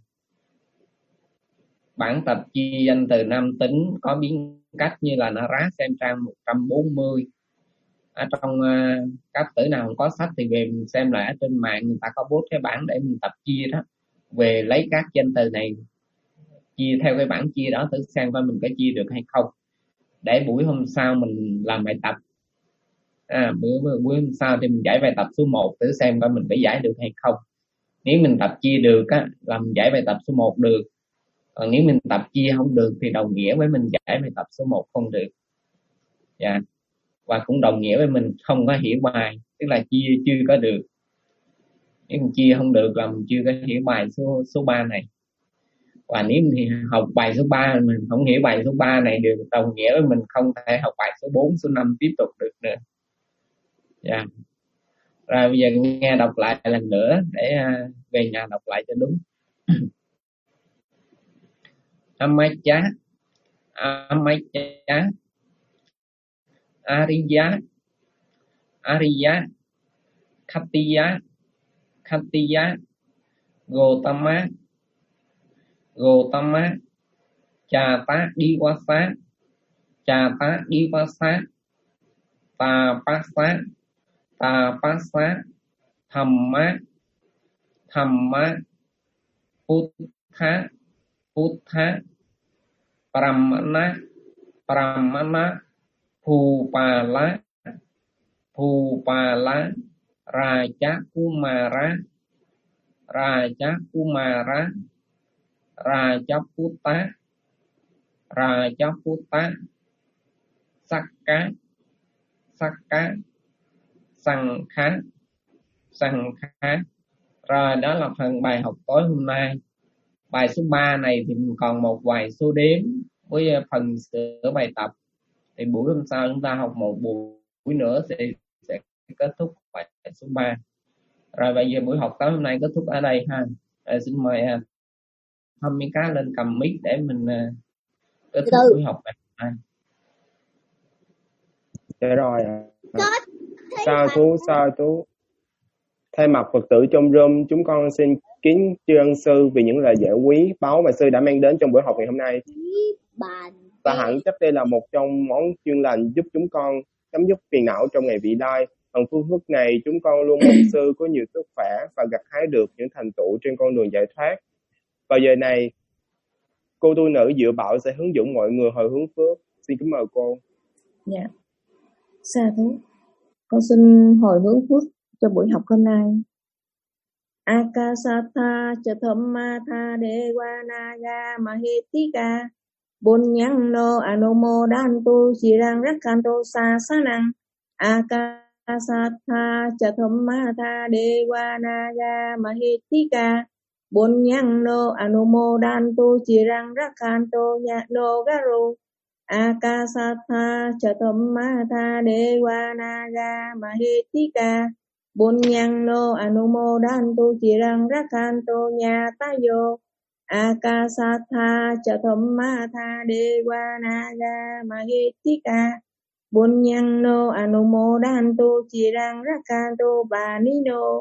bản tập chi danh từ nam tính có biến cách như là nó rá, xem trang một trăm bốn mươi. Ở trong uh, các tử nào không có sách thì về mình xem lại ở trên mạng, người ta có post cái bản để mình tập chia đó, về lấy các danh từ này chia theo cái bản chia đó thử xem coi mình có chia được hay không, để buổi hôm sau mình làm bài tập. À, buổi, buổi hôm sau thì mình giải bài tập số một thử xem coi mình có giải được hay không. Nếu mình tập chia được á, là mình giải bài tập số một được. Còn nếu mình tập chia không được thì đồng nghĩa với mình giải bài tập số một không được. Dạ. Yeah. Và cũng đồng nghĩa với mình không có hiểu bài, tức là chia chưa có được. Nếu mình chia không được là mình chưa có hiểu bài số số ba này. Và nếu mình học bài số ba mình không hiểu bài số ba này được, đồng nghĩa với mình không thể học bài số bốn, số năm tiếp tục được nữa. Dạ. Yeah. Rồi bây giờ nghe đọc lại lần nữa để uh, về nhà đọc lại cho đúng. Amacha, Amacha, Ariya, Ariya, Khatiya, Khatiya, Gotama, Gotama, Chata Diwasa, Chata Diwasa, Tapasa, Tapasa, Thamma, Thamma, Puttha, Puttha, Pramana, Pramana, Phupala, Phupala, Raja Kumara, Raja Kumara, Raja Putta, Raja Putta, Sakka, Sakka, Sankha, Sankha. Rồi đó là phần bài học tối hôm nay. Bài số ba này thì mình còn một vài số đếm với phần sửa bài tập. Thì buổi hôm sau chúng ta học một buổi nữa sẽ, sẽ kết thúc bài số ba. Rồi bây giờ buổi học tối hôm nay kết thúc ở đây ha. Rồi, xin mời uh, Thâm Mỹ Cá lên cầm mic để mình uh, kết thúc buổi học này. Dạ rồi ạ. À. Sa thú, sa thú. Thay mặt Phật tử trong room, chúng con xin kính tri ân sư vì những lời giải quý báu mà sư đã mang đến trong buổi học ngày hôm nay. Và hẳn chắc đây là một trong món chuyên lành giúp chúng con chấm dứt phiền não trong ngày vị lai. Bằng phương thức này, chúng con luôn mong sư có nhiều sức khỏe và gặt hái được những thành tựu trên con đường giải thoát. Vào giờ này, cô tu nữ Diệu Bảo sẽ hướng dẫn mọi người hồi hướng phước. Xin kính mời cô. Dạ. Sa thú. Con xin hồi hướng phước cho buổi học hôm nay. Akasatha Chathamma Tha Devanaga Mahitika Bunyangno Anomodantu Chirang Rakkanto Sasanang. Akasatha Chathamma Tha Devanaga Mahitika Bunyangno Anomodantu Chirang Rakkanto No Garu. Akasatha Chathamma Tha Devanaga Mahitika Bunyangno Anomodantu Chirang Rakkanto Nyatayo. Akasatha Chathamma Tha Devanaga Mahitika Bunyangno Anomodantu Chirang Rakkanto Banino.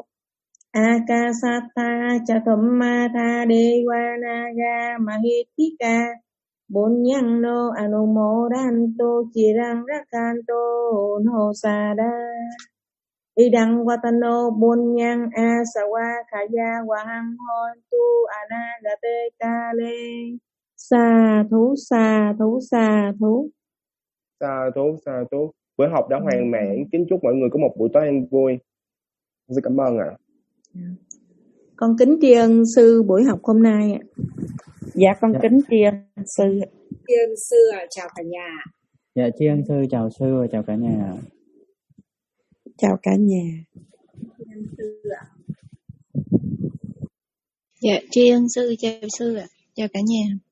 Akasatha Chathamma Tha Devanaga Mahitika Bunyangno anumodanto kirang rakanto hosada. Idang watano bunyang asawa kaya wahang hontu anagate kale. Sa thú sa thú sa thú. Sa thú sa thú. Buổi học đã hoàn mãn. Kính chúc mọi người có một buổi tối an vui. Xin cảm ơn ạ. Con kính tri ân sư buổi học hôm nay ạ. Dạ con dạ. kính tri ân sư. Tri ân sư à, chào cả nhà. Dạ tri ân sư chào sư và chào cả nhà. Chào cả nhà. Tri ân sư ạ. Dạ tri ân sư chào sư ạ. Chào cả nhà.